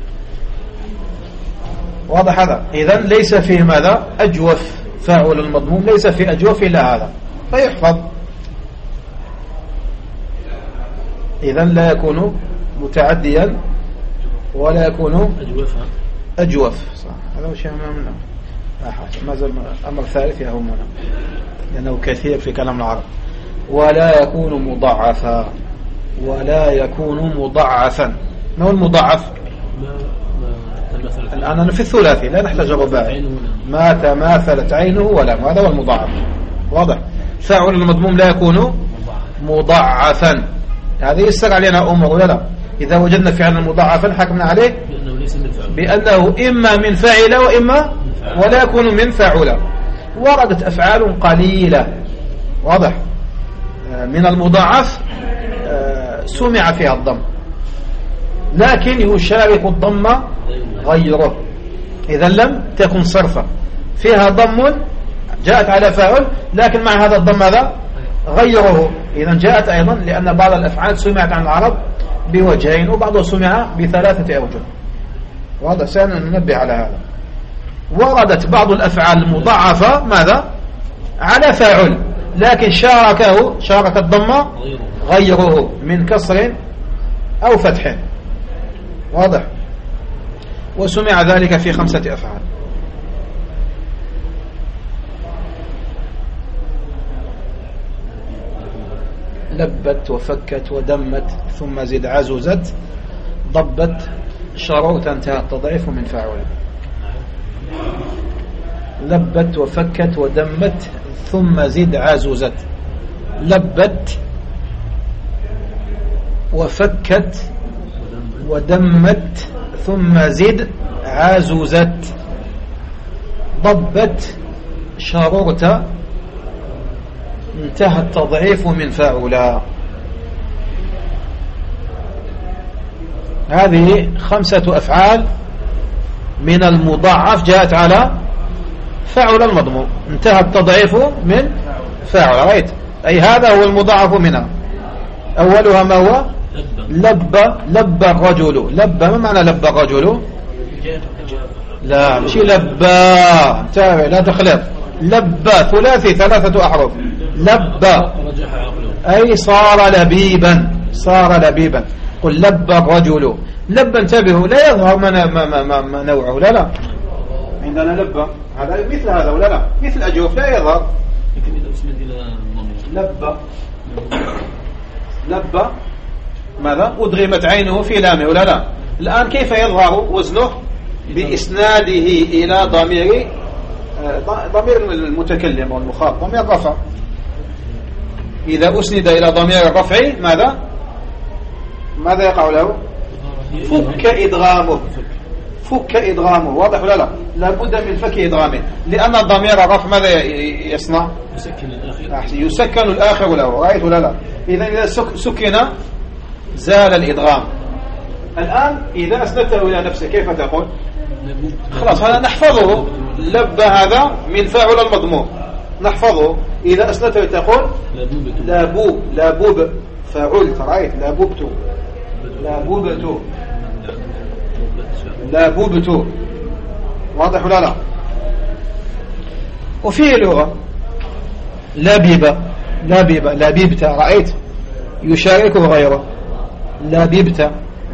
واضح هذا؟ إذن ليس فيه ماذا؟ أجوف. فاعل المضموم ليس في أجوف إلا هذا فيحفظ. إذن لا يكون متعديا ولا يكون أجوف. صح. هذا هو شيء مهمنا. ما زال أمر ثالث يهمنا لأنه كثير في كلام العرب. ولا يكون مضاعفا. ولا يكون مضاعفا. ما هو المضاعف؟ الآن أنا في الثلاثي لا نحتاج رباعي. ما تماثلت عينه ولا. هذا هو المضاعف. واضح؟ فاعل المضموم لا يكون مضاعفا. هذا يسر علينا أمر ولا لا؟ إذا وجدنا فعلا مضاعفا حكمنا عليه بأنه إما من فاعل وإما ولا يكون من فاعل. وردت أفعال قليلة. واضح؟ من المضاعف سمع فيها الضم لكن يشارك الضم غيره. إذا لم تكن صرفة فيها ضم جاءت على فاعل لكن مع هذا الضم هذا غيره. إذا جاءت أيضا لأن بعض الأفعال سمعت عن العرب بوجهين وبعضها سمع ب3 أوجه. واضح؟ سننبه على هذا. وردت بعض الأفعال المضاعفة ماذا؟ على فاعل لكن شارك الضم غيره من كسر أو فتح. واضح؟ وسمع ذلك في 5 أفعال. لبت وفكت ودمت ثم زد عززت ضبت شررت انتهى التضعيف من فعل. لبت وفكت ودمت ثم زد عززت. لبت وفكت ودمت ثم زد عززت. ضبت شررت انتهى التضعيف من فاعلا. هذه 5 أفعال من المضاعف جاءت على فاعل المضموم. انتهى التضعيف من فاعل. رأيت؟ أي هذا هو المضاعف منها. أولها ما هو؟ لب الرجل. لب ما معنى لب الرجل؟ لا مش لبى. تابع لا تخلط. لبى ثلاثي 3 أحرف. لبى أي صار لبيبا. صار لبيبا. قل لب الرجل. لب انتبهوا لا يظهر ما نوعه. لا عندنا لب هذا مثل هذا ولا لا مثل أجوف لا يظهر. لب ماذا أدغمت عينه في لامه ولا لا. الآن كيف يظهر وزنه؟ بإسناده إلى ضمير المتكلم والمخاطب ضمير الرفع. إذا أسند إلى ضمير الرفع ماذا يقع له؟ فك إدغامه. واضح ولا لا؟ لابد من فك إدغامه لأن ضمير الرفع ماذا يصنع؟ يسكن الآخر له. رأيت ولا لا؟ إذا سكن زال الإدغام. الآن إذا أسندته إلى نفسه كيف تقول؟ خلاص هذا نحفظه. لب هذا من فاعل المضموم نحفظه. إذا أسندته تقول لابوب فعلت. رأيت؟ لابوبت. واضح ولا لا؟ وفيه لغة لبيبت. رأيت؟ يشاركه غيره. لبيبت.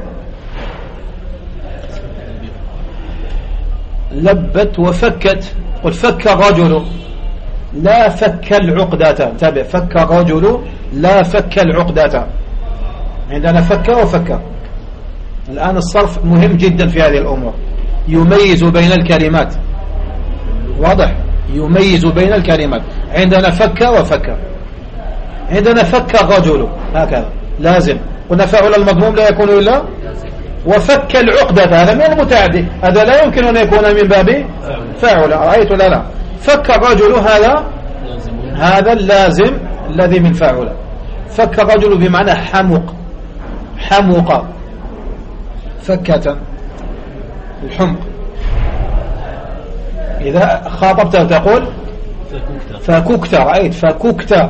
لبت وفكت. قل فك الرجل لا فك العقدة. تابع فك الرجل لا فك العقدة. عندنا فك وفك. الآن الصرف مهم جدا في هذه الأمور. يميز بين الكلمات. واضح؟ يميز بين الكلمات. عندنا فك وفك. عندنا فك الرجل هكذا لازم. قلنا فاعل المضموم لا يكون إلا وفك العقدة. هذا من المتعدي. هذا لا يمكن أن يكون من باب فاعل. رأيت ولا لا؟ فك الرجل هذا اللازم الذي من فاعل. فك الرجل بمعنى حمق فكة الحمق. إذا خاطبته تقول فككت. رأيت؟ فككت.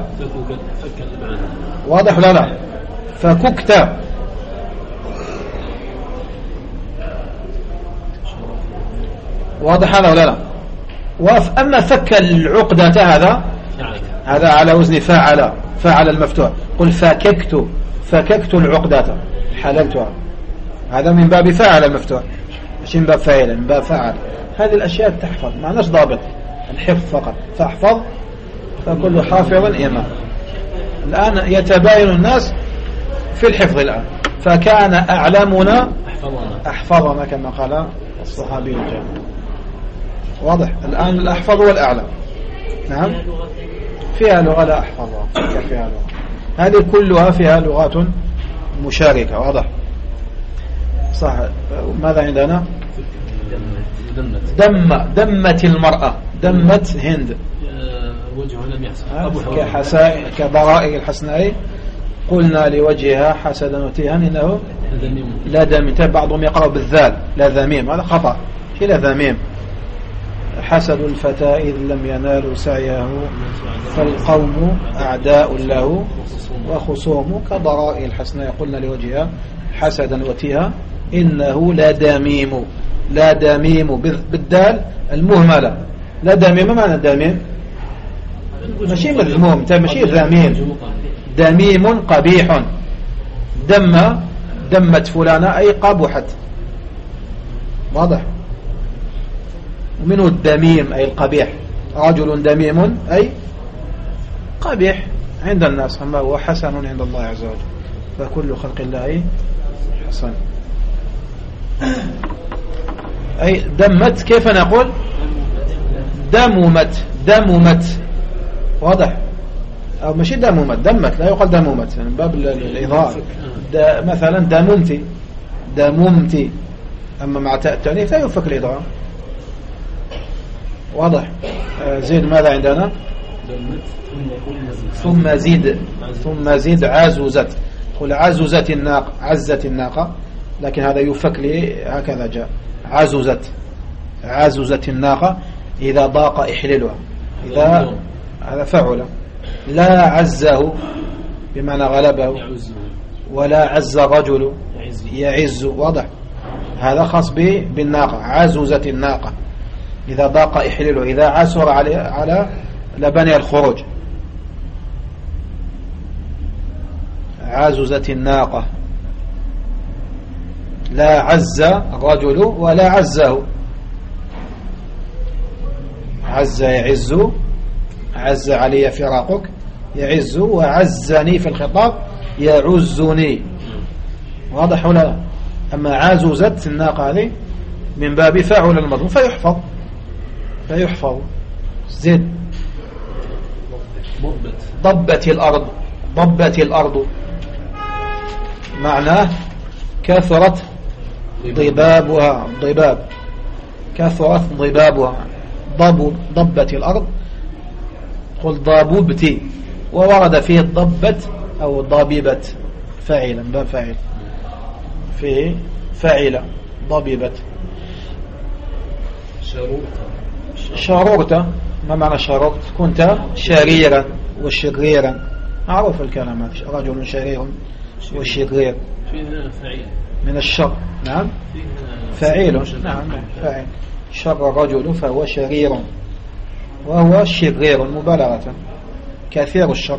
واضح ولا لا؟ فككت. واضح هذا ولا لا؟ أما فك العقدة هذا على وزن فاعل المفتوح. قل فككت العقدة حللتها. هذا من باب فاعل المفتوح مش من باب فاعل. من باب فاعل. هذه الأشياء تحفظ معناش ضابط الحفظ فقط. فاحفظ فكل حافظ إمام. الآن يتباين الناس في الحفظ الآن. فكان أعلمنا أحفظنا كما قال الصحابي الجامع. واضح؟ الآن الأحفظ والأعلم. نعم فيها لغة لا أحفظها. فيها لغة. هذه كلها فيها لغات مشاركة. واضح؟ صح. ماذا عندنا؟ دمت المرأة. دمت هند. كضرائر الحسناء. قلنا لوجهها حسدا وتيها إنه لا دميم. بعضهم يقرأ بالذال لا ذميم. هذا خطأ. لا ذميم. حسد الفتى إذ لم ينالوا سعيه فالقوم أعداء له وخصوم. كضرائر الحسناء قلنا لوجهها حسدا وتيها إنه لا دميم. لا دميم بالدال المهملة. لا دميم. ما معنى دميم؟ ماشي مذموم. ماشي ذميم. دميم قبيح. دمت فلانة أي قبحت. واضح؟ ومنه الدميم أي القبيح. رجل دميم أي قبيح عند الناس أما هو حسن عند الله عز وجل. فكل خلق الله حسن. أي دمت، كيف نقول؟ دممت، واضح؟ أو ماشي دممت، دمت لا يقال دممت من باب الإظهار. مثلا دممتي، أما مع تاء التأنيث لا يفك الإضغام. واضح؟ زيد ماذا عندنا؟ ثم زيد عززت. قل عززت الناقة، عزت الناقة، لكن هذا يفك لي هكذا جاء عززت الناقة إذا ضاق إحللها، إذا هذا فعل. لا عزه بمعنى غلبه، ولا عز الرجل يعز. واضح؟ هذا خاص بالناقة. عززت الناقة إذا ضاق إحلله، إذا عسر على لبنها الخروج. عززت الناقة. لا عز الرجل ولا عزه. عز يعز، عز علي فراقك يعز، وعزني في الخطاب يعزني. واضح ولا لا؟ أما عززت الناقة هذه من باب فاعل المضمون فيحفظ. زد ضبت الأرض معناه كثرت ضبابها، كثرت ضبابها. ضبت الأرض، قل ضببتي، وورد فيه الضبت أو ضببت فاعلا، باب فاعل فيه فاعلة ضببت. شررت، ما معنى شررت؟ كنت شريرا وشريرا، معروف الكلام هذا، رجل شرير وشرير من الشر. نعم فاعل، نعم فاعل. شر الرجل فهو شرير، وهو شرير مبالغة، كثير الشر.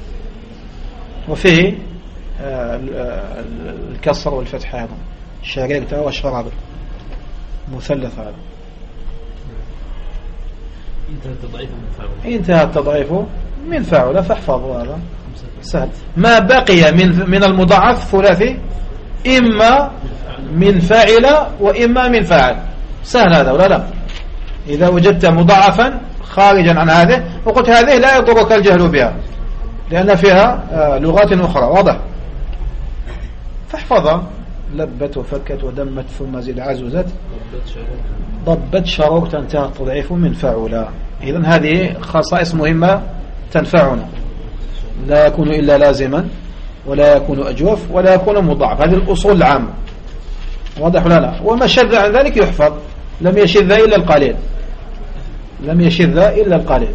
وفيه الكسر والفتح هذا، شريرت وشرر، مثلث هذا. انتهى التضعيف من فاعل فاحفظوا، هذا سهل. ما بقي من المضاعف ثلاثي، إما من فاعل وإما من فاعل، سهل هذا ولا لا؟ إذا وجدت مضاعفا خارجا عن هذه وقلت هذه لا يضرك الجهل بها لأن فيها لغات أخرى، واضح؟ فاحفظها. لبت وفكت ودمت ثم زد عززت. ضبت شررت، انتهى التضعيف من فاعل. إذن هذه خصائص مهمة تنفعنا، لا يكون إلا لازما، ولا يكون أجوف، ولا يكون مضاعف. هذه الأصول العامة، واضح ولا لا؟ وما شذ عن ذلك يحفظ. لم يشذ إلا القليل، لم يشذ إلا القليل.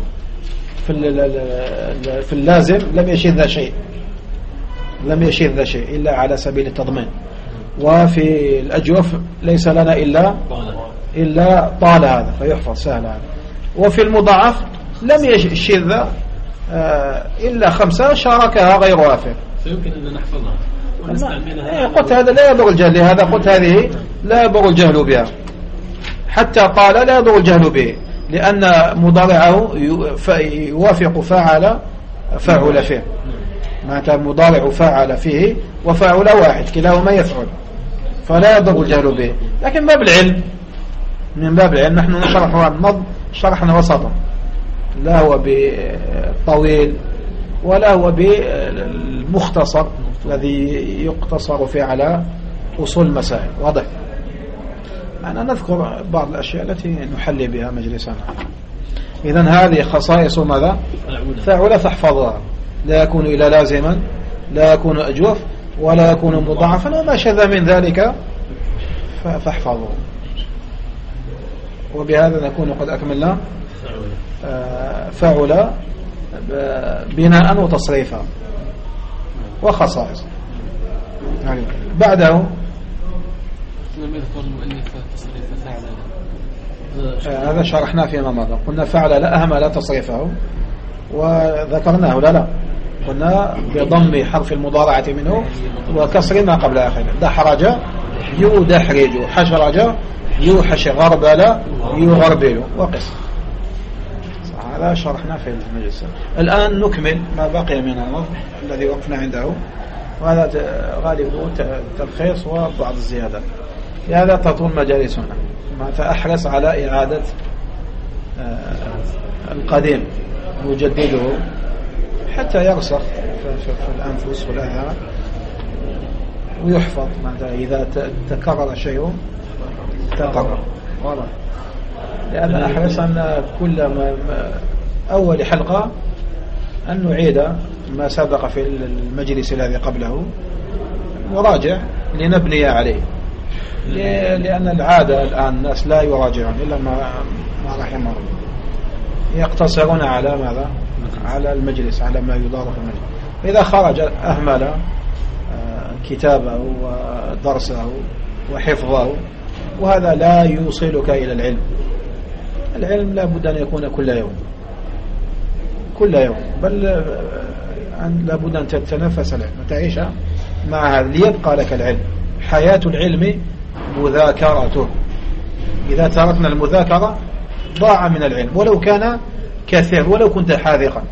في اللازم لم يشذ شيء، لم يشذ شيء إلا على سبيل التضمين. وفي الأجوف ليس لنا إلا طال هذا فيحفظ، سهل هذا. وفي المضاعف لم يشذ إلا 5 شاركها غير وافر، فيمكن أن نحفظها ونستعملها. قلت هذا لا يضر الجهل، هذا قلت هذه لا يضر الجهل بها. حتى قال لا يضر الجهل به، لأن مضارعه يوافق فاعل فيه، معناتها مضارع فاعل فيه وفاعل واحد، كلاهما يفعل، فلا يضر الجهل به. لكن باب العلم، من باب العلم نحن نشرح النظم شرحنا وسطا، لا هو بالطويل ولا هو بالمختصر الذي يقتصر فيه على أصول المسائل، واضح؟ أنا نذكر بعض الأشياء التي نحلي بها مجلسنا. إذن هذه خصائص ماذا؟ فاعل فاحفظها. لا يكون إلا لازما، لا يكون أجوف، ولا يكون مضاعفا، وما شذ من ذلك فاحفظه. وبهذا نكون قد أكملنا فاعل بناء وتصريفا وخصائص. بعده لم يذكر المؤلف تصريف فعل، هذا شرحناه فيما مضى. قلنا فعل لا أهم لا تصريفه، وذكرناه لا قلنا بضم حرف المضارعة منه وكسر ما قبل آخره. دحرج يدحرج، حشرج يوحش، غربل يغربل، وقس. هذا شرحنا في المجلس. الآن نكمل ما بقي من النظم الذي وقفنا عنده، وهذا غالبه تلخيص وبعض الزيادات. لهذا تطول مجالسنا، فأحرص على إعادة القديم نجدده حتى يرسخ في الأنفس والأذهان ويحفظ. إذا تكرر شيء تقرر والله. لأن أحرص أن كل ما أول حلقة أن نعيد ما سبق في المجلس الذي قبله، نراجع لنبني عليه، لأن العادة الآن الناس لا يراجعون إلا ما رحم الله، يقتصرون على ماذا؟ على المجلس، على ما يدار في المجلس. إذا خرج أهمل كتابه ودرسه وحفظه، وهذا لا يوصلك إلى العلم. العلم لا بد أن يكون كل يوم، كل يوم، بل لا بد أن تتنفس العلم وتعيش مع هذا ليبقى لك العلم. حياة العلم مذاكرته، إذا تركنا المذاكرة ضاع من العلم ولو كان كثير، ولو كنت حاذقا.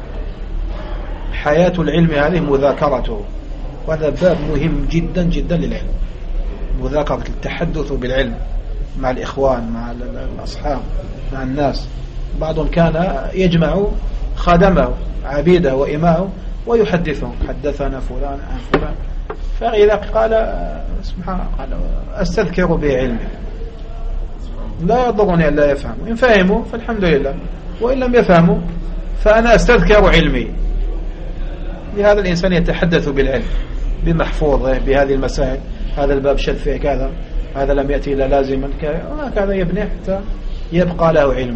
حياة العلم هذه مذاكرته، وهذا باب مهم جدا جدا للعلم. مذاكرة، التحدث بالعلم مع الإخوان، مع الأصحاب، مع الناس. بعضهم كان يجمع خادمه عبيده وإماءه ويحدثهم، حدثنا فلان عن فلان. فإذا قال سبحان الله، قال أستذكر بعلمي، لا يضرني أن لا يفهموا. إن فهموا فالحمد لله، وإن لم يفهموا فأنا أستذكر علمي. لهذا الإنسان يتحدث بالعلم بمحفوظه بهذه المسائل. هذا الباب شذ فيه كذا، هذا لم يأتي إلا لازما وهكذا يبني حتى يبقى له علم.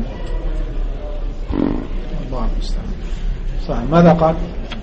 الله المستعان. صح. ماذا قال؟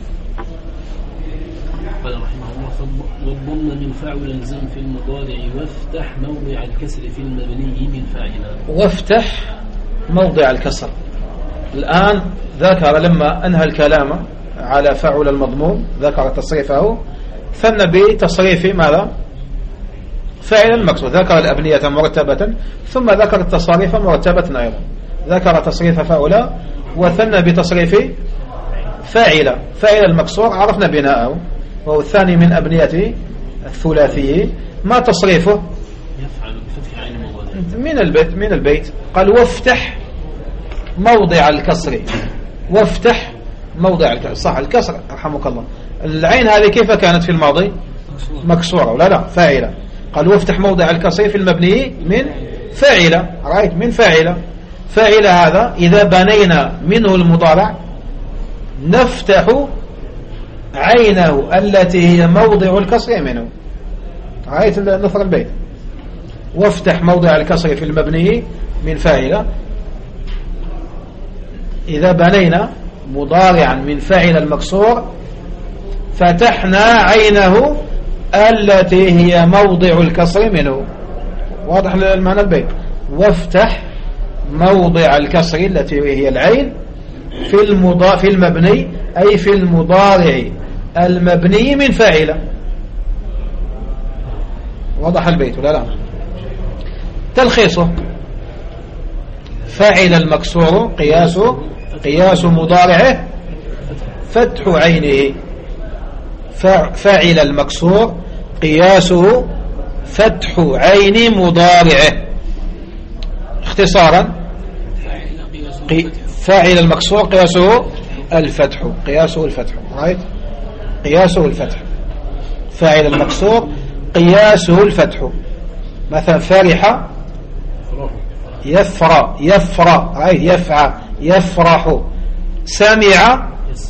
قال رحمه الله: والضم من فاعل الزم في المضارع وافتح موضع الكسر في المبني من فاعل. وافتح موضع الكسر. الآن ذكر لما أنهى الكلام على فاعل المضموم ذكر تصريفه، ثم بتصريف ماذا؟ فاعل المكسور. ذكر الأبنية مرتبة ثم ذكر التصاريف مرتبة أيضا. ذكر تصريف فاعل وثنى بتصريف فاعل. فاعل المكسور عرفنا بناءه، وهو الثاني من أبنية الثلاثي. ما تصريفه؟ يفعل بفتح عين المضارع من البيت. قال وافتح موضع الكسر. وافتح موضع الكسر. صح، الكسر رحمك الله. العين هذه كيف كانت في الماضي؟ مكسورة ولا لا؟ فاعلة. قال وافتح موضع الكسر في المبني من فاعلة. رأيت من فاعلة. فاعلة هذا إذا بنينا منه المضارع نفتح عينه التي هي موضع الكسر منه. رأيت نصر البيت. وافتح موضع الكسر في المبني من فاعلة. إذا بنينا مضارعا من فاعل المكسور فتحنا عينه التي هي موضع الكسر منه. واضح المعنى البيت. وافتح موضع الكسر التي هي العين في المبني، أي في المضارع المبني من فاعل. واضح البيت ولا لا؟ تلخيصه: فاعل المكسور قياس مضارعه فتح عينه. فاعل المكسور قياسه فتح عين مضارعه. اختصارا: فاعل المكسور قياسه الفتح. قياسه الفتح. رايت؟ قياسه الفتح. فاعل المكسور قياسه الفتح. مثلا فرح يفرح. رايت؟ يفرح. سمع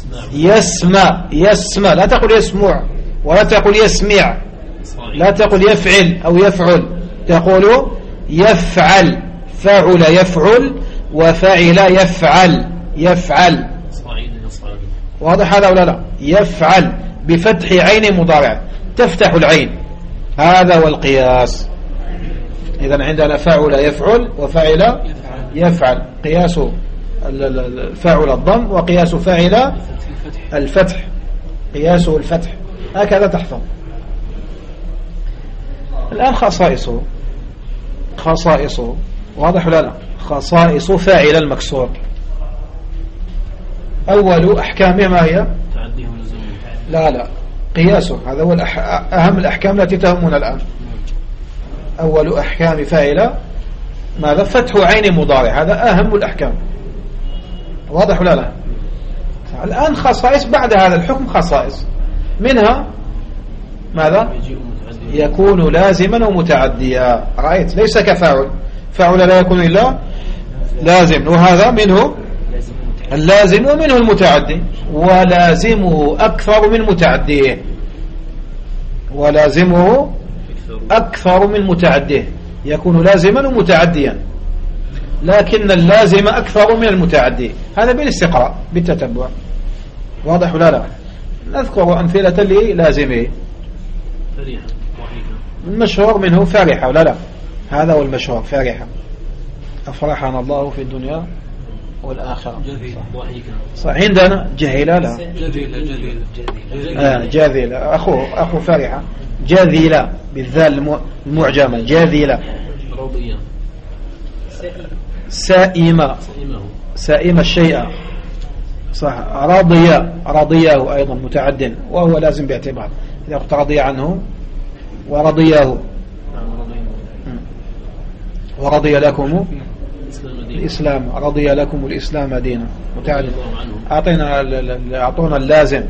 يسمع. لا تقول يسمع ولا تقول يسمع. لا تقول يفعل أو يفعل، تقول يفعل. فعل يفعل وفعل يفعل. واضح هذا ولا لا؟ يفعل بفتح عين مضارع، تفتح العين. هذا هو القياس. إذن عندنا فعل يفعل وفعل يفعل. قياس فاعل الضم وقياس فاعل الفتح. قياسه الفتح. هكذا تحفظ. الآن خصائصه واضح ولا لا؟ خصائص فاعل المكسور. أول أحكامه ما هي؟ لا قياسه. هذا هو أهم الأحكام التي تهمنا الآن. أول أحكام فاعل ماذا؟ فتح عين مضارع، هذا أهم الأحكام. واضح ولا لا؟ الآن خصائص بعد هذا الحكم، خصائص منها ماذا؟ يكون لازما ومتعديا. رأيت؟ ليس كفاعل، فاعل لا يكون إلا لازم، وهذا منه اللازم ومنه المتعدي، ولازمه أكثر من متعديه، ولازمه أكثر من متعديه، يكون لازما ومتعديا، لكن اللازم أكثر من المتعدي، هذا بالاستقراء بالتتبع. واضح ولا لا؟ نذكر أمثلة للازمه. المشهور منه فرحة ولا لا؟ هذا هو المشهور، فرحة، أفرحنا الله في الدنيا والآخرة. صح. عندنا جهيلة لا، جاذلة، أخو فرحة، جاذلة بالذال المعجمة، جاذلة. سائمة، سائمة الشيء. صح. رضيه أيضا متعد، وهو لازم باعتبار إذا قلت رضي عنه ورضيه، ورضي لكم الإسلام، رضي لكم الإسلام دينا، متعدد. أعطونا اللازم.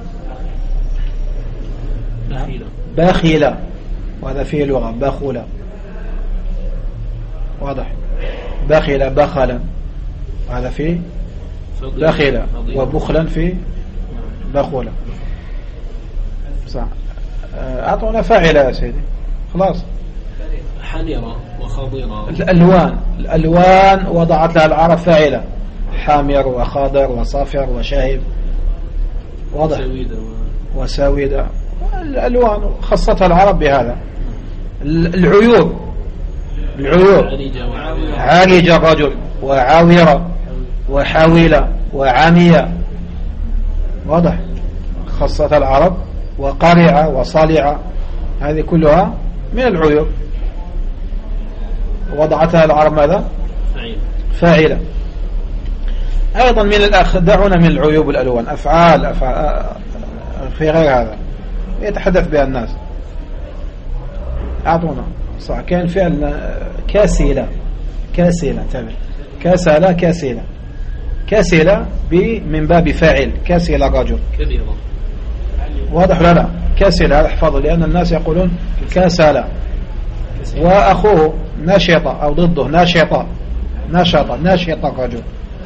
باخلة، وهذا فيه لغة، باخلة. واضح؟ باخلة، بخلا، وهذا فيه باخلة، وبخلا في بخلة. صح. أعطونا فاعلة يا سيدي، خلاص. حمرة وخضرة. الألوان وضعت لها العرب فاعلة، حامر وخاضر وصافر وشاهب. واضح؟ وساودة. الألوان خصتها العرب بهذا. العيوب عالج الرجل، وعاورة، وحاولة، وعامية. واضح؟ خصتها العرب. وقارعة وصالعة، هذه كلها من العيوب، وضعتها العرب ماذا؟ فاعلة. أيضا من دعونا من العيوب الألوان، أفعال في غير هذا يتحدث بها الناس. أعطونا. صح. كان فعل كاسلة، تابع كاسلة، كاسلة من باب فاعل، كاسلة الرجل. واضح ولا لا؟ كاسلة، هذا احفظه، لأن الناس يقولون كاسلة. وأخوه نشطة، أو ضده ناشطة الرجل.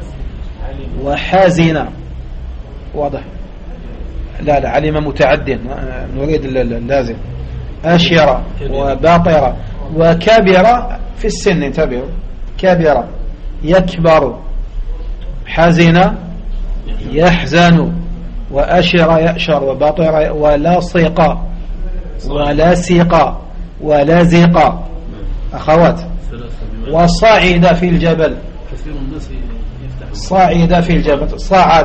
وحازنة. واضح؟ لا علم متعد، نريد اللازم. أشرة وباطرة وكابرة في السن، انتبهوا، كابرة يكبر، حزن يحزن، وأشر يأشر، وباطرة، ولاصق ولاسق ولازق، أخوات. وصاعد في الجبل، صاعد في الجبل،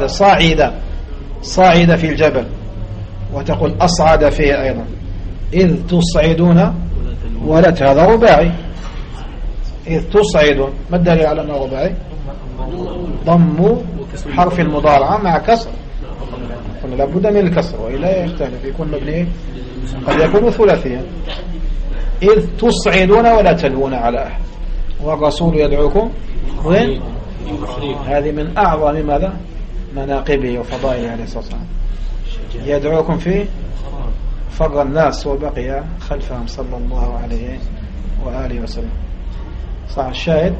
صاعد في الجبل، وتقول أصعد فيه أيضا. إذ تصعدون ولت، هذا رباعي. إذ تصعدون، ما الدليل على أنه رباعي؟ ضم حرف المضارعة مع كسر، لابد من الكسر وإلا يختلف، يكون مبني، قد يكون ثلاثيا. إذ تصعدون ولا تلوون على أحد، والرسول يدعوكم وين؟ هذه من أعظم ماذا؟ مناقبه وفضائله عليه الصلاة والسلام. يدعوكم في فر الناس وبقي خلفهم صلى الله عليه وآله وسلم. صح. الشاهد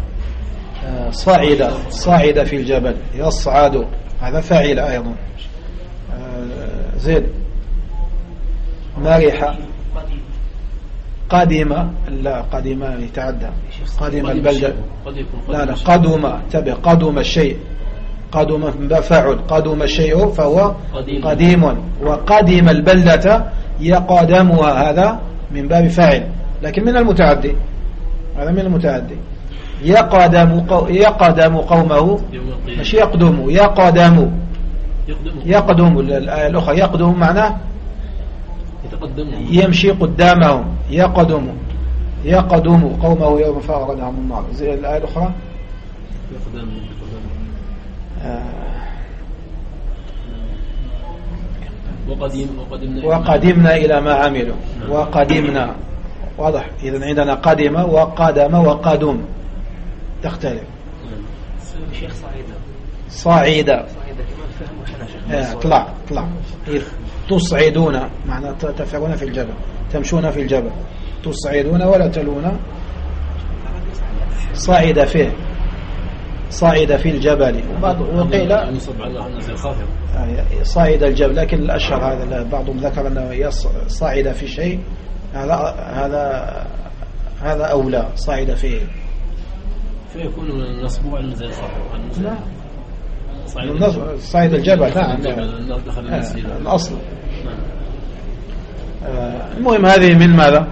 صاعد في الجبل، يصعد، هذا فاعل أيضا. زيد. مريحة، قدم، لا قدم يتعدى، قدم البلدة، لا قدم، تبع قدم الشيء، قدم فاعل، قدم الشيء فهو قديم. وقدم البلدة يقدمها، هذا من باب فاعل، لكن من المتعدي، هذا من المتعدي. يقدم قومه، مش يقدم، يقدم. الآية الأخرى يقدم معناه يمشي قدامهم، يقدم قومه يوم فأردهم النار. زي الآية الأخرى وقدمنا إلى ما عملوا، وقدمنا واضح. إذن عندنا قدم وقدم وقدم تختلف. شيخ صعيدة كما فهم طلع إذ تصعدون معنى تفعلون في الجبل، تمشون في الجبل، تصعدون ولا تلون. صعد في الجبل، وقيل صعد الجبل، لكن الأشهر هذا بعضهم ذكر أنه صعد في شيء، هذا أولى. صعد فيه فيكون النصب على زي الخفض. لا صعد الجبل. نعم الأصل. المهم هذه من ماذا؟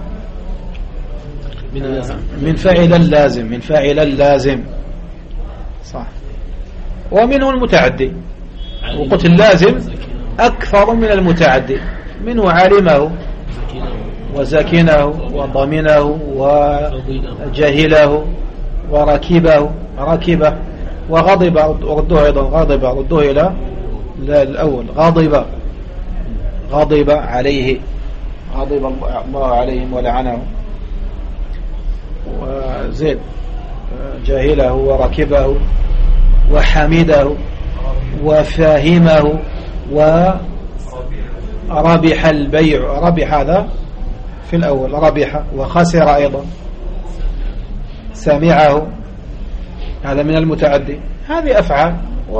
من فاعل اللازم صح. ومنه المتعدي، وقلت اللازم أكثر من المتعدي. منه علمه وزكنه وضمنه وجهله وركبه وغضب. ردوه أيضا ردوه إلى الأول. غضب عليه، غضب الله عليهم ولعنه. وزيد جاهله وركبه وحمده وفاهمه وربح البيع. ربح هذا في الأول، ربح. وخسر أيضا، سمعه، هذا من المتعدي. هذه أفعال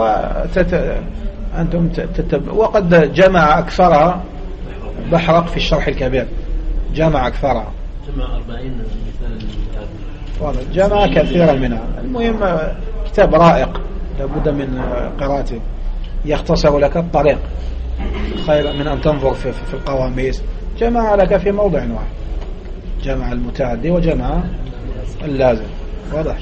أنتم وقد جمع أكثرها بحرق في الشرح الكبير، جمع أكثرها، جمع 40 مثال المتعدي، جمع كثيرا منها. المهم كتاب رائق لابد من قراءته، يختصر لك الطريق خير من أن تنظر في القواميس. جمع لك في موضع واحد، جمع المتعدي وجمع اللازم. واضح؟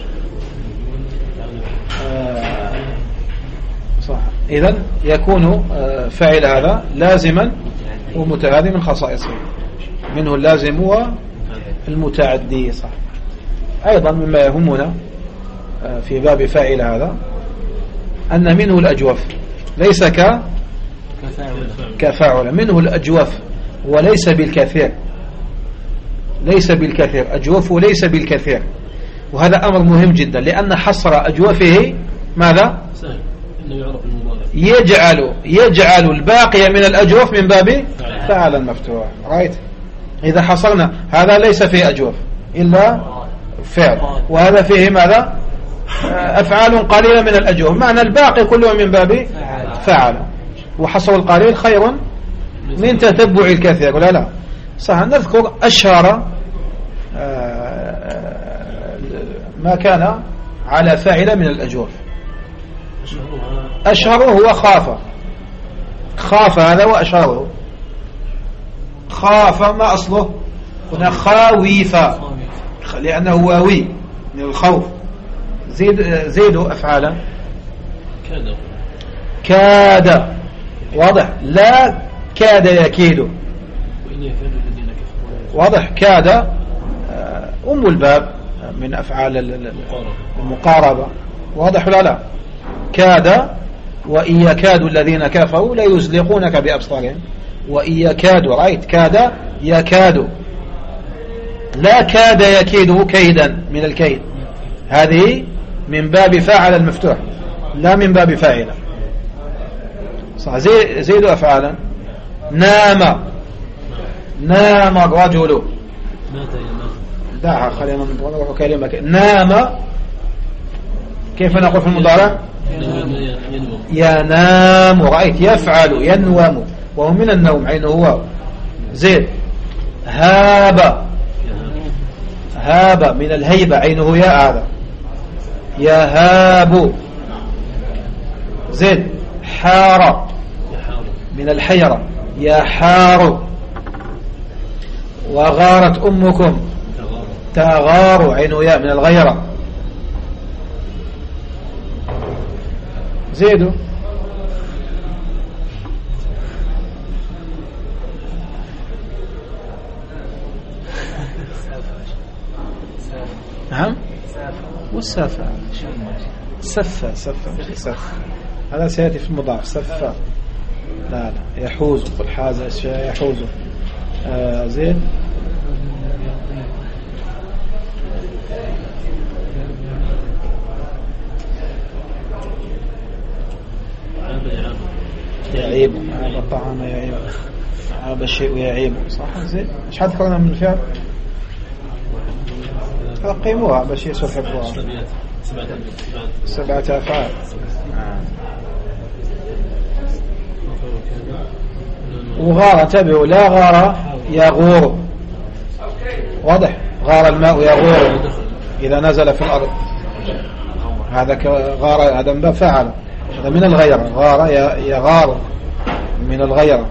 صح. إذن يكون فاعل هذا لازما ومتعدي من خصائصه، منه اللازم والمتعدي. صح. أيضا مما يهمنا في باب فاعل هذا أن منه الأجوف ليس كفاعل، منه الأجوف وليس بالكثير، ليس بالكثير، أجوفه ليس بالكثير. وهذا أمر مهم جدا، لأن حصر أجوفه ماذا؟ يجعل الباقي من الأجوف من باب فعل المفتوح. رايت؟ إذا حصرنا هذا ليس فيه أجوف إلا فعل، وهذا فيه ماذا؟ أفعال قليلة من الأجوف، معنى الباقي كله من باب فعل. وحصر القليل خير من تتبع الكثير. لا صح. نذكر أشهر ما كان على فاعل من الأجوف. أشهره هو خاف هذا وأشهره. خاف ما أصله هنا؟ خاويف، لأنه واوي من الخوف. زيد أفعالا. كاد. واضح؟ لا كاد يكيد. واضح؟ كاد أم الباب من أفعال المقاربة. واضح ولا لا؟ كاد. وإن يكاد الذين كفروا لا يزلقونك بأبصارهم. وإن يكادوا، رأيت؟ كاد يكاد. لا كاد يكيده كيدا من الكيد، هذه من باب فاعل المفتوح لا من باب فاعل. صح. زيد أفعالا. نام الرجل. دعها خلينا نروح كلمة. نام كيف نقول في المضارع؟ ينام. رأيت؟ يفعل ينوم، وهو من النوم، عينه هو. زيد هاب من الهيبة، عينه يا هذا يهاب. زيد حار من الحيرة، يحار. وغارت أمكم، تغار، عينه يا من الغيرة. زيدوا. نعم. والسافة سفة هذا سيأتي في المضاف. سفة لا يحوز. قل حاز يحوز. زين الطعام يعيب، عاب الشيء يعيب، صح؟ زين. ايش حد ذكرنا من الفعل؟ قيموها باش يسوي حفظها. 7 أفعال. وغار، انتبهوا، لا غار يغور، واضح؟ غار الماء يغور إذا نزل في الأرض، هذا غار، هذا من باب فعل، هذا من الغيرة. غار يغار من الغيرة.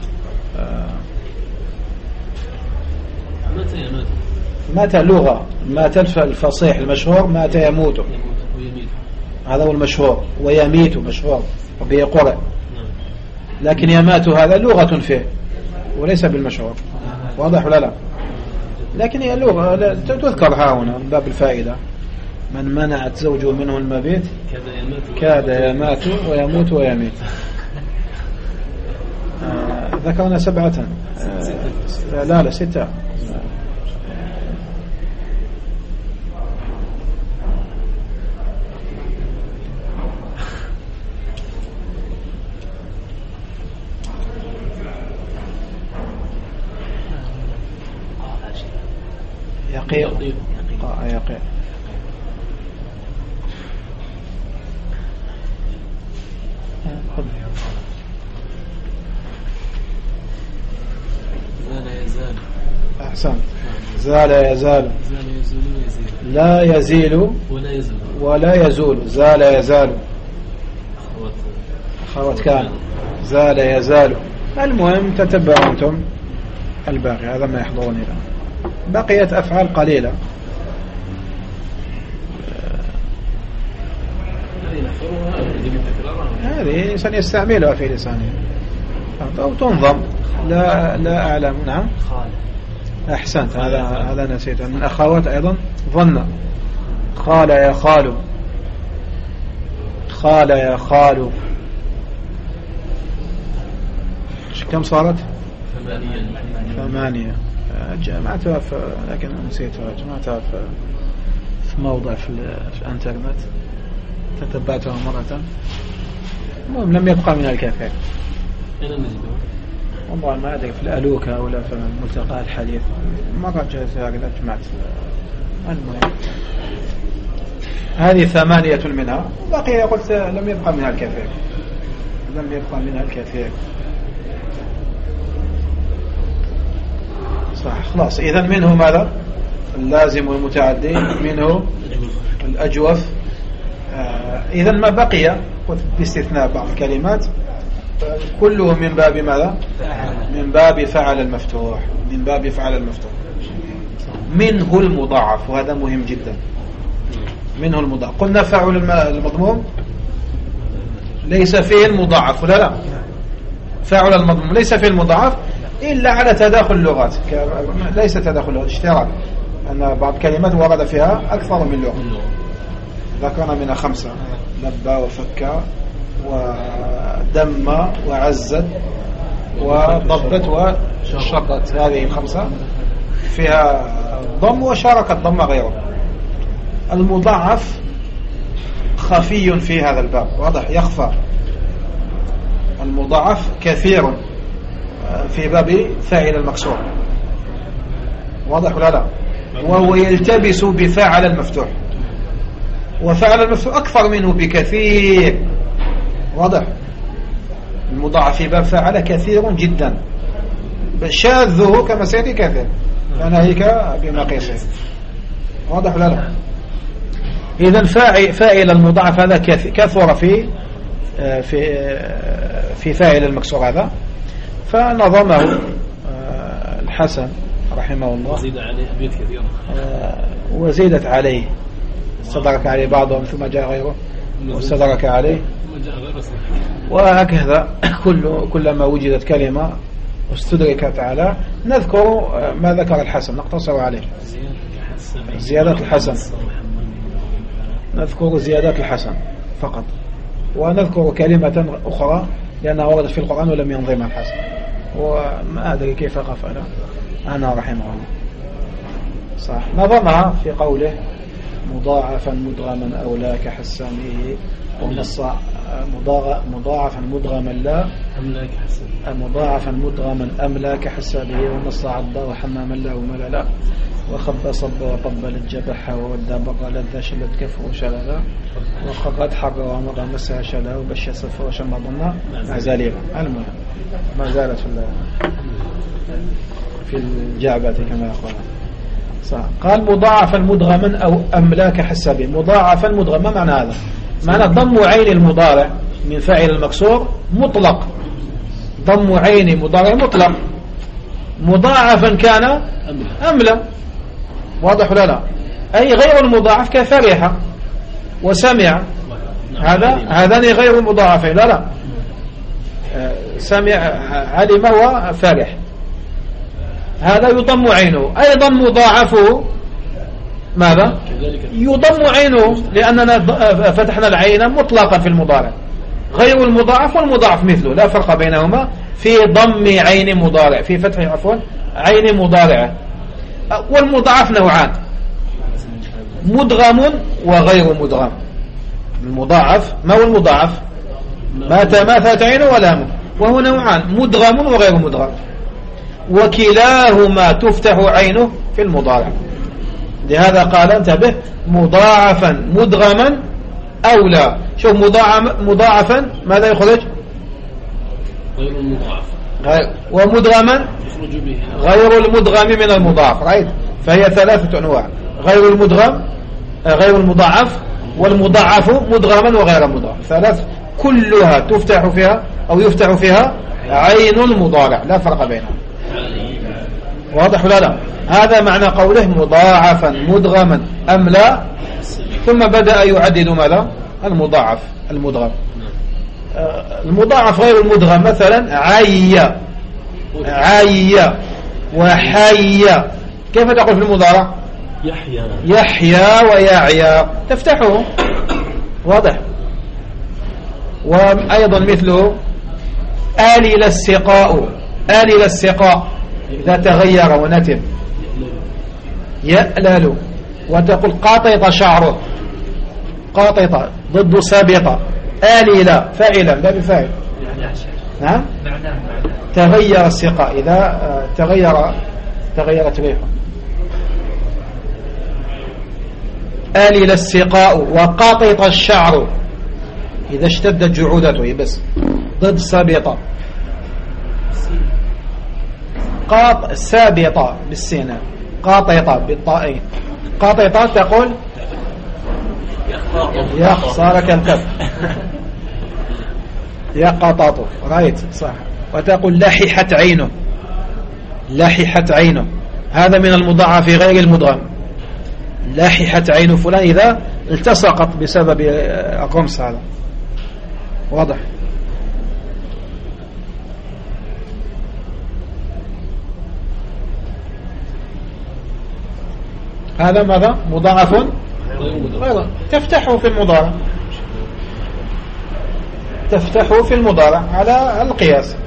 مات لغة، مات الفصيح المشهور، مات يموت، هذا هو المشهور. ويميت مشهور وبه قرئ، لكن يمات هذا لغة فيه وليس بالمشهور، واضح ولا لا؟ لكن هي لغة تذكر ها هنا من باب الفائدة. من منعت زوجه منه المبيت كاد يمات ويموت ويميت. ذكرنا 7. لا 6. يقيق. أحسن. زال يزال، لا يزيل ولا يزول، زال يزال، أخوات كان، زال يزال. المهم تتبعوا أنتم الباقي، هذا ما يحضرون الآن. بقيت أفعال قليلة. هذه سنستعملها في لسانه أو تنظم. لا أعلم. نعم أحسنت، هذا نسيت. من أخوات أيضا ظن. خال يا خال، خال يا خال. كم صارت؟ 8. جمعتها لكن نسيتها، جمعتها في موضع في الانترنت، تتبعتها مرة. المهم لم يبقى من الكثير. والله ما أدري في الألوكة ولا في ملتقى الحديث، مرة جاءتها كذا جمعت. المهم هذه 8 منها، وبقي قلت لم يبقى منها الكثير، لم يبقى منها الكثير. صح، خلاص. إذن منه ماذا؟ اللازم والمتعدي، منه الأجوف. إذن ما بقي باستثناء بعض الكلمات كله من باب ماذا؟ من باب فعل المفتوح، من باب فعل المفتوح. منه المضاعف، وهذا مهم جدا. منه المضاعف. قلنا فعل المضموم ليس فيه المضاعف، ولا لا؟ فعل المضموم ليس فيه المضاعف إلا على تداخل اللغات. ليس تداخل اللغات، اشتراك، أن بعض كلمات ورد فيها أكثر من لغة. ذكرنا منها 5: لبى وفكى ودم وعزت وضبت وشطت. هذه 5 فيها ضم وشارك الضم غيره. المضاعف خفي في هذا الباب، واضح، يخفى. المضاعف كثير في باب فاعل المكسور، واضح ولا لا؟ وهو يلتبس بفاعل المفتوح، وفعل المفتوح أكثر منه بكثير، واضح. المضاعف في باب فاعل كثير جدا، شاذه كما سيأتي كثير، فناهيك بمقيسه، واضح ولا لا؟ إذن فاعل المضاعف هذا كثر في فاعل المكسور هذا، فنظمه الحسن رحمه الله. وزيد عليه أبيات كثيرة، وزيدت عليه، استدرك عليه بعضهم ثم جاء غيره واستدرك عليه، وهكذا كلما وجدت كلمة واستدركت على. نذكر ما ذكر الحسن، نقتصر عليه. زيادة الحسن، نذكر زيادات الحسن فقط، ونذكر كلمة أخرى لأنها وردت في القرآن ولم ينظمها الحسن، وما أدري كيف غفل أنا رحمه الله. صح، نظمها في قوله مضاعفا مدغما أو لا كحسامه ونص مضاعفا مدغما لا مضاعفا مدغما أم لا كحسابه ونص عضا وحماما له مللا وخب صب وطبل الجبح وودى بقى لذا شلت كفه وشللا وقد حر ومضى مسها شلا وبش صفه وشمضنا مع ذلك المهم ما زالت في الجعبة كما يقول. قال مضاعفا مدغما أو أملاك حسابه. مضاعفا مدغما معنى هذا معنى ضم عين المضارع من فاعل المكسور مطلق. ضم عين مضارع مطلق مضاعفا كان أم لا. واضح ولا لا؟ أي غير المضاعف كفرح وسمع هذان غير المضاعفين. لا سمع علم وفرح هذا يضم عينه. أيضا مضاعفه ماذا؟ يضم عينه لأننا فتحنا العين مطلقا في المضارع. غير المضاعف والمضاعف مثله لا فرق بينهما في ضم عين مضارع في فتح عين مضارعة. والمضاعف نوعان مدغم وغير مدغم. المضاعف ما هو المضاعف؟ ما تماثلت عينه ولا وهو نوعان مدغم وغير مدغم وكلاهما تفتح عينه في المضارع. لهذا قال انتبه مضاعفا مدغما أو لا. شوف مضاعفا ماذا يخرج؟ غير المضاعف ومدغما غير المدغم من المضاعف. رأيت؟ فهي ثلاثة أنواع غير المدغم غير المضاعف والمضاعف مدغما وغير مضاعف. ثلاث كلها تفتح فيها أو يفتح فيها عين المضارع لا فرق بينها. واضح ولا لا؟ هذا معنى قوله مضاعفا مدغما أم لا. ثم بدأ يعدد ماذا؟ المضاعف المدغم. المضاعف غير المدغم مثلا عي وحي. كيف تقول في المضارع؟ يحيى ويعيى تفتحه. واضح. وأيضا مثله آلل السقاء إذا تغير ونتم يألل. وتقول قاطط شعره قاططة ضد سابطة. آلل فاعلا لا بفاعل. نعم تغير السقاء إذا تغيرت ريحه. آلل السقاء وقاطط الشعر إذا اشتدت جعودته بس ضد سابطة. سابطة بالسين قاططة بالطائين. قاططة تقول صار كالكف يقطط. رأيت صح. وتقول لححت عينه هذا من المضاعف غير المدغم. لححت عين فلان إذا التصقت بسبب الرمس. هذا واضح. هذا ماذا؟ مضاعف غير تفتحه في المضارع. تفتحه في المضارع على القياس.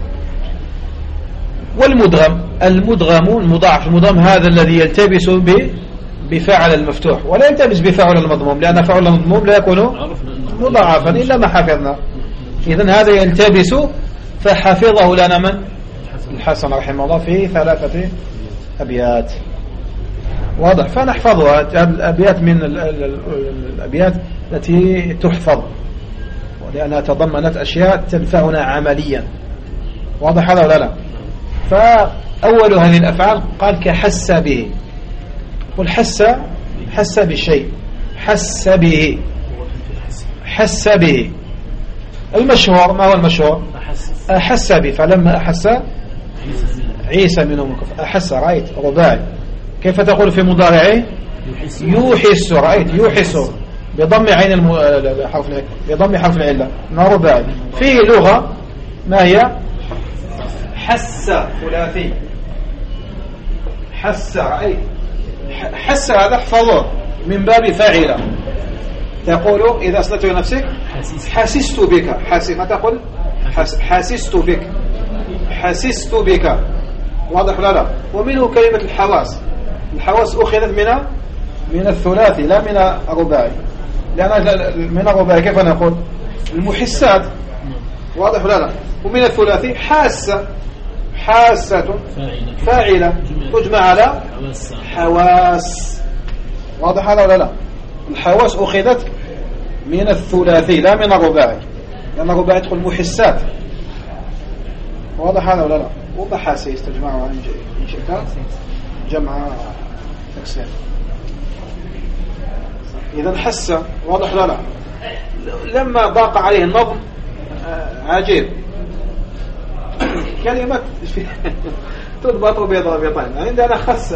والمدغم المضاعف المدغم هذا الذي يلتبس بفاعل المفتوح ولا يلتبس بفاعل المضموم لأن فاعل المضموم لا يكون مضاعفا إلا ما حفظنا. إذن هذا يلتبس فحفظه لنا من؟ الحسن رحمه الله في 3 أبيات. واضح. فنحفظها. الأبيات من الأبيات التي تحفظ ولأنها تضمنت أشياء تنفعنا عمليا. واضح هذا ولا لا؟ فأول هذه الأفعال قال كحس به. قل حس بالشيء حس به. المشهور ما هو المشهور؟ أحس به. فلما أحس عيسى منهم الكفر أحس. رأيت رباعي. كيف تقول في مضارعه؟ يوحس. رأيت يوحس بضم عين بضم حرف العلة ما رباعي. فيه لغة ما هي؟ حس ثلاثي. حس. رأيت حس هذا احفظه من باب فاعله. تقول إذا أصلت نفسك حسست بك. ما تقول حسست بك. واضح ولا لا؟ ومنه كلمة الحواس. الحواس أخذت من من الثلاثي لا من الرباعي، لأن من الرباعي كيف نقول المحسات، واضح ولا لا؟ ومن الثلاثي حاسة، حاسة فاعلة تجمع على حواس، واضح هذا ولا لا؟ الحواس أخذت من الثلاثي لا من الرباعي، لأن الرباعي تقول محسات، واضح هذا ولا لا؟ ومحاسيس تجمعها إن شئت جمع تكسير. إذا حس، واضح ولا لا؟ لما ضاق عليه النظم عجيب، كلمة تضبط بضابطين، عندنا خس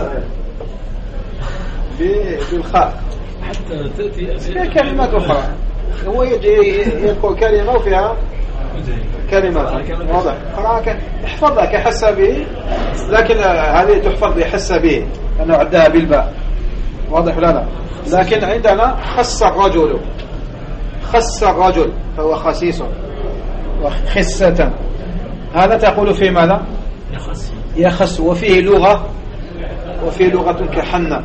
بالخاء حتى تأتي كلمات أخرى، هو يجي يذكر كلمة وفيها كلمات، واضح؟ احفظها كحس به، لكن هذه تحفظ بحس به أنه عدها بالباء، واضح ولا لا؟ لكن عندنا خص الرجل، خص الرجل فهو خسيس وخسة، هذا تقول في ماذا؟ يخس. وفيه لغة، وفيه لغة كحنة،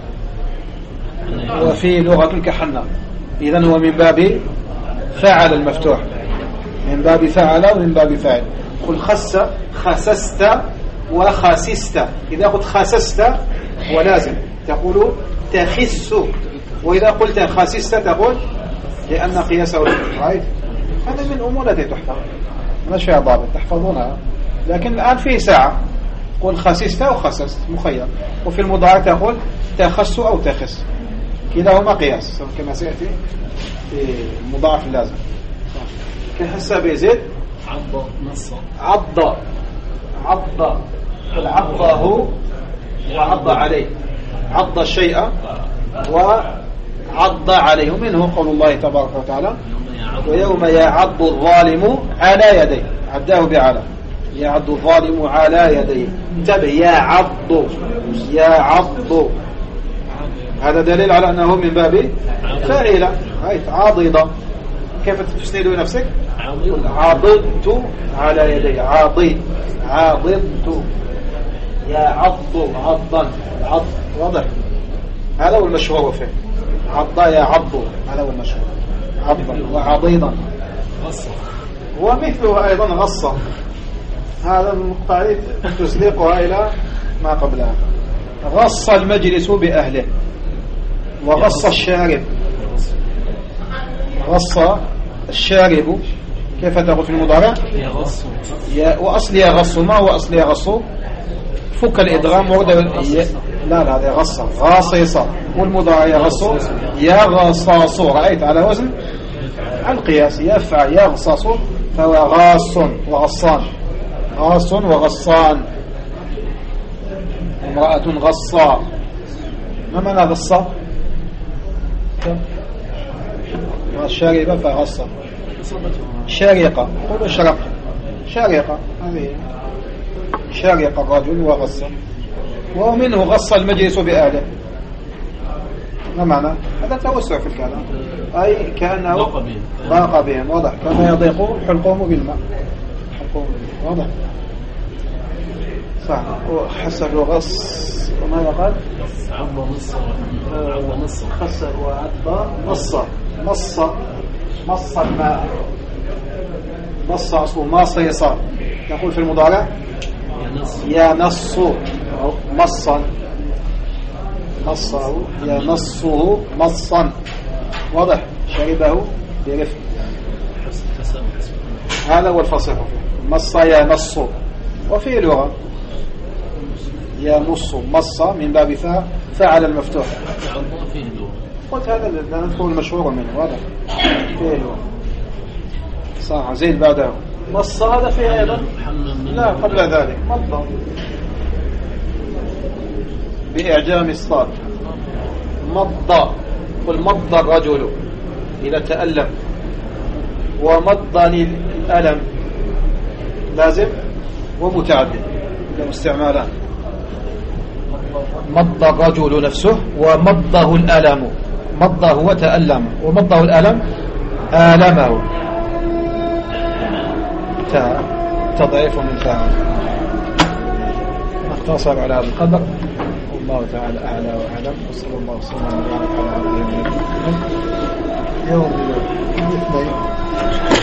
وفيه لغة كحنة، إذن هو من باب فعل المفتوح، من باب فعل ومن باب فاعل. قل خس، خسست وخسست، إذا قلت خسست هو لازم تقول تخس، وإذا قلت خسست تقول لأن قياسه رأيت. هذا من أمور التي تحفظ، مش فيها ضابط تحفظونها، لكن الآن فيه ساعة. قل خسست أو خسست مخير، وفي المضارع تقول تخس أو تخس، كلاهما قياس كما سيأتي في المضاعف اللازم. كحس بزيد عض نص، عض عض، عضه وعض عليه، عض الشيء وعض عليه، ومنه قول الله تبارك وتعالى ويوم يعض الظالم على يديه، عداه بعلى، يعض الظالم على يديه، انتبه يا عض، يا عض، هذا دليل على أنه من باب فاعلة. عاضدة، كيف تسند نفسك؟ عضدت على يدي، عاضد، عاضدت، يا عض، عضا، عض، واضح؟ هذا هو المشهور فيه، عض يا عض، هذا هو المشهور، عضا وعضيضا. ومثله أيضا غصة، هذا المقطعية تسليقها إلى ما قبلها. غص المجلس بأهله، وغص الشارب، غص الشارب، كيف تقول في المضارع؟ يغص. وأصل يغص، ما هو أصل يغص؟ فك الإدغام ورد لا هذا غص، غاصصة، والمضارع يغص يغصص، رأيت على وزن القياس، يفعل يغصص فهو غاص وغصان، غاص وغصان. امرأة غصة، ما معنى غصة؟ الشاربة فغصة، شارقة، قولوا شرق، شارقة، هذه شارق الرجل وغصة. ومنه غص المجلس بأهله، ما معنى؟ هذا توسع في الكلام، أي كأنه ضاق بهم، واضح، كما يضيق حلقهم بالماء، حلقهم بالماء، واضح صح. وحسب غص، وماذا قال؟ عض نص، عض نص، خس وعض نص، مص، مص الماء، مص أصله ماصيص، نقول في المضارع يا نص، مصا، مصه يا نصه مصا، واضح، شربه برفق، هذا هو الفصيح فيه، مص يا نص. وفي لغة يا نص، مص من باب فعل المفتوح، قلت هذا الذي نذكر المشهور منه، واضح، فيه لغة صح. زيد بعده مص، هذا فيه أيضا لا قبل ذلك مضى بإعجام الصاد، مضى، قل مضى الرجل إذا تألم، ومضني الألم لازم ومتعدد له استعمالان، مضى الرجل نفسه ومضه الألم، مضه وتألم، ومضه الألم آلمه، تضعيف من فاعل. نقتصر على هذا القدر. الله تعالى أعلى وأعلم، وصلى الله وسلم وبارك على عبده ونبيه يوم الاثنين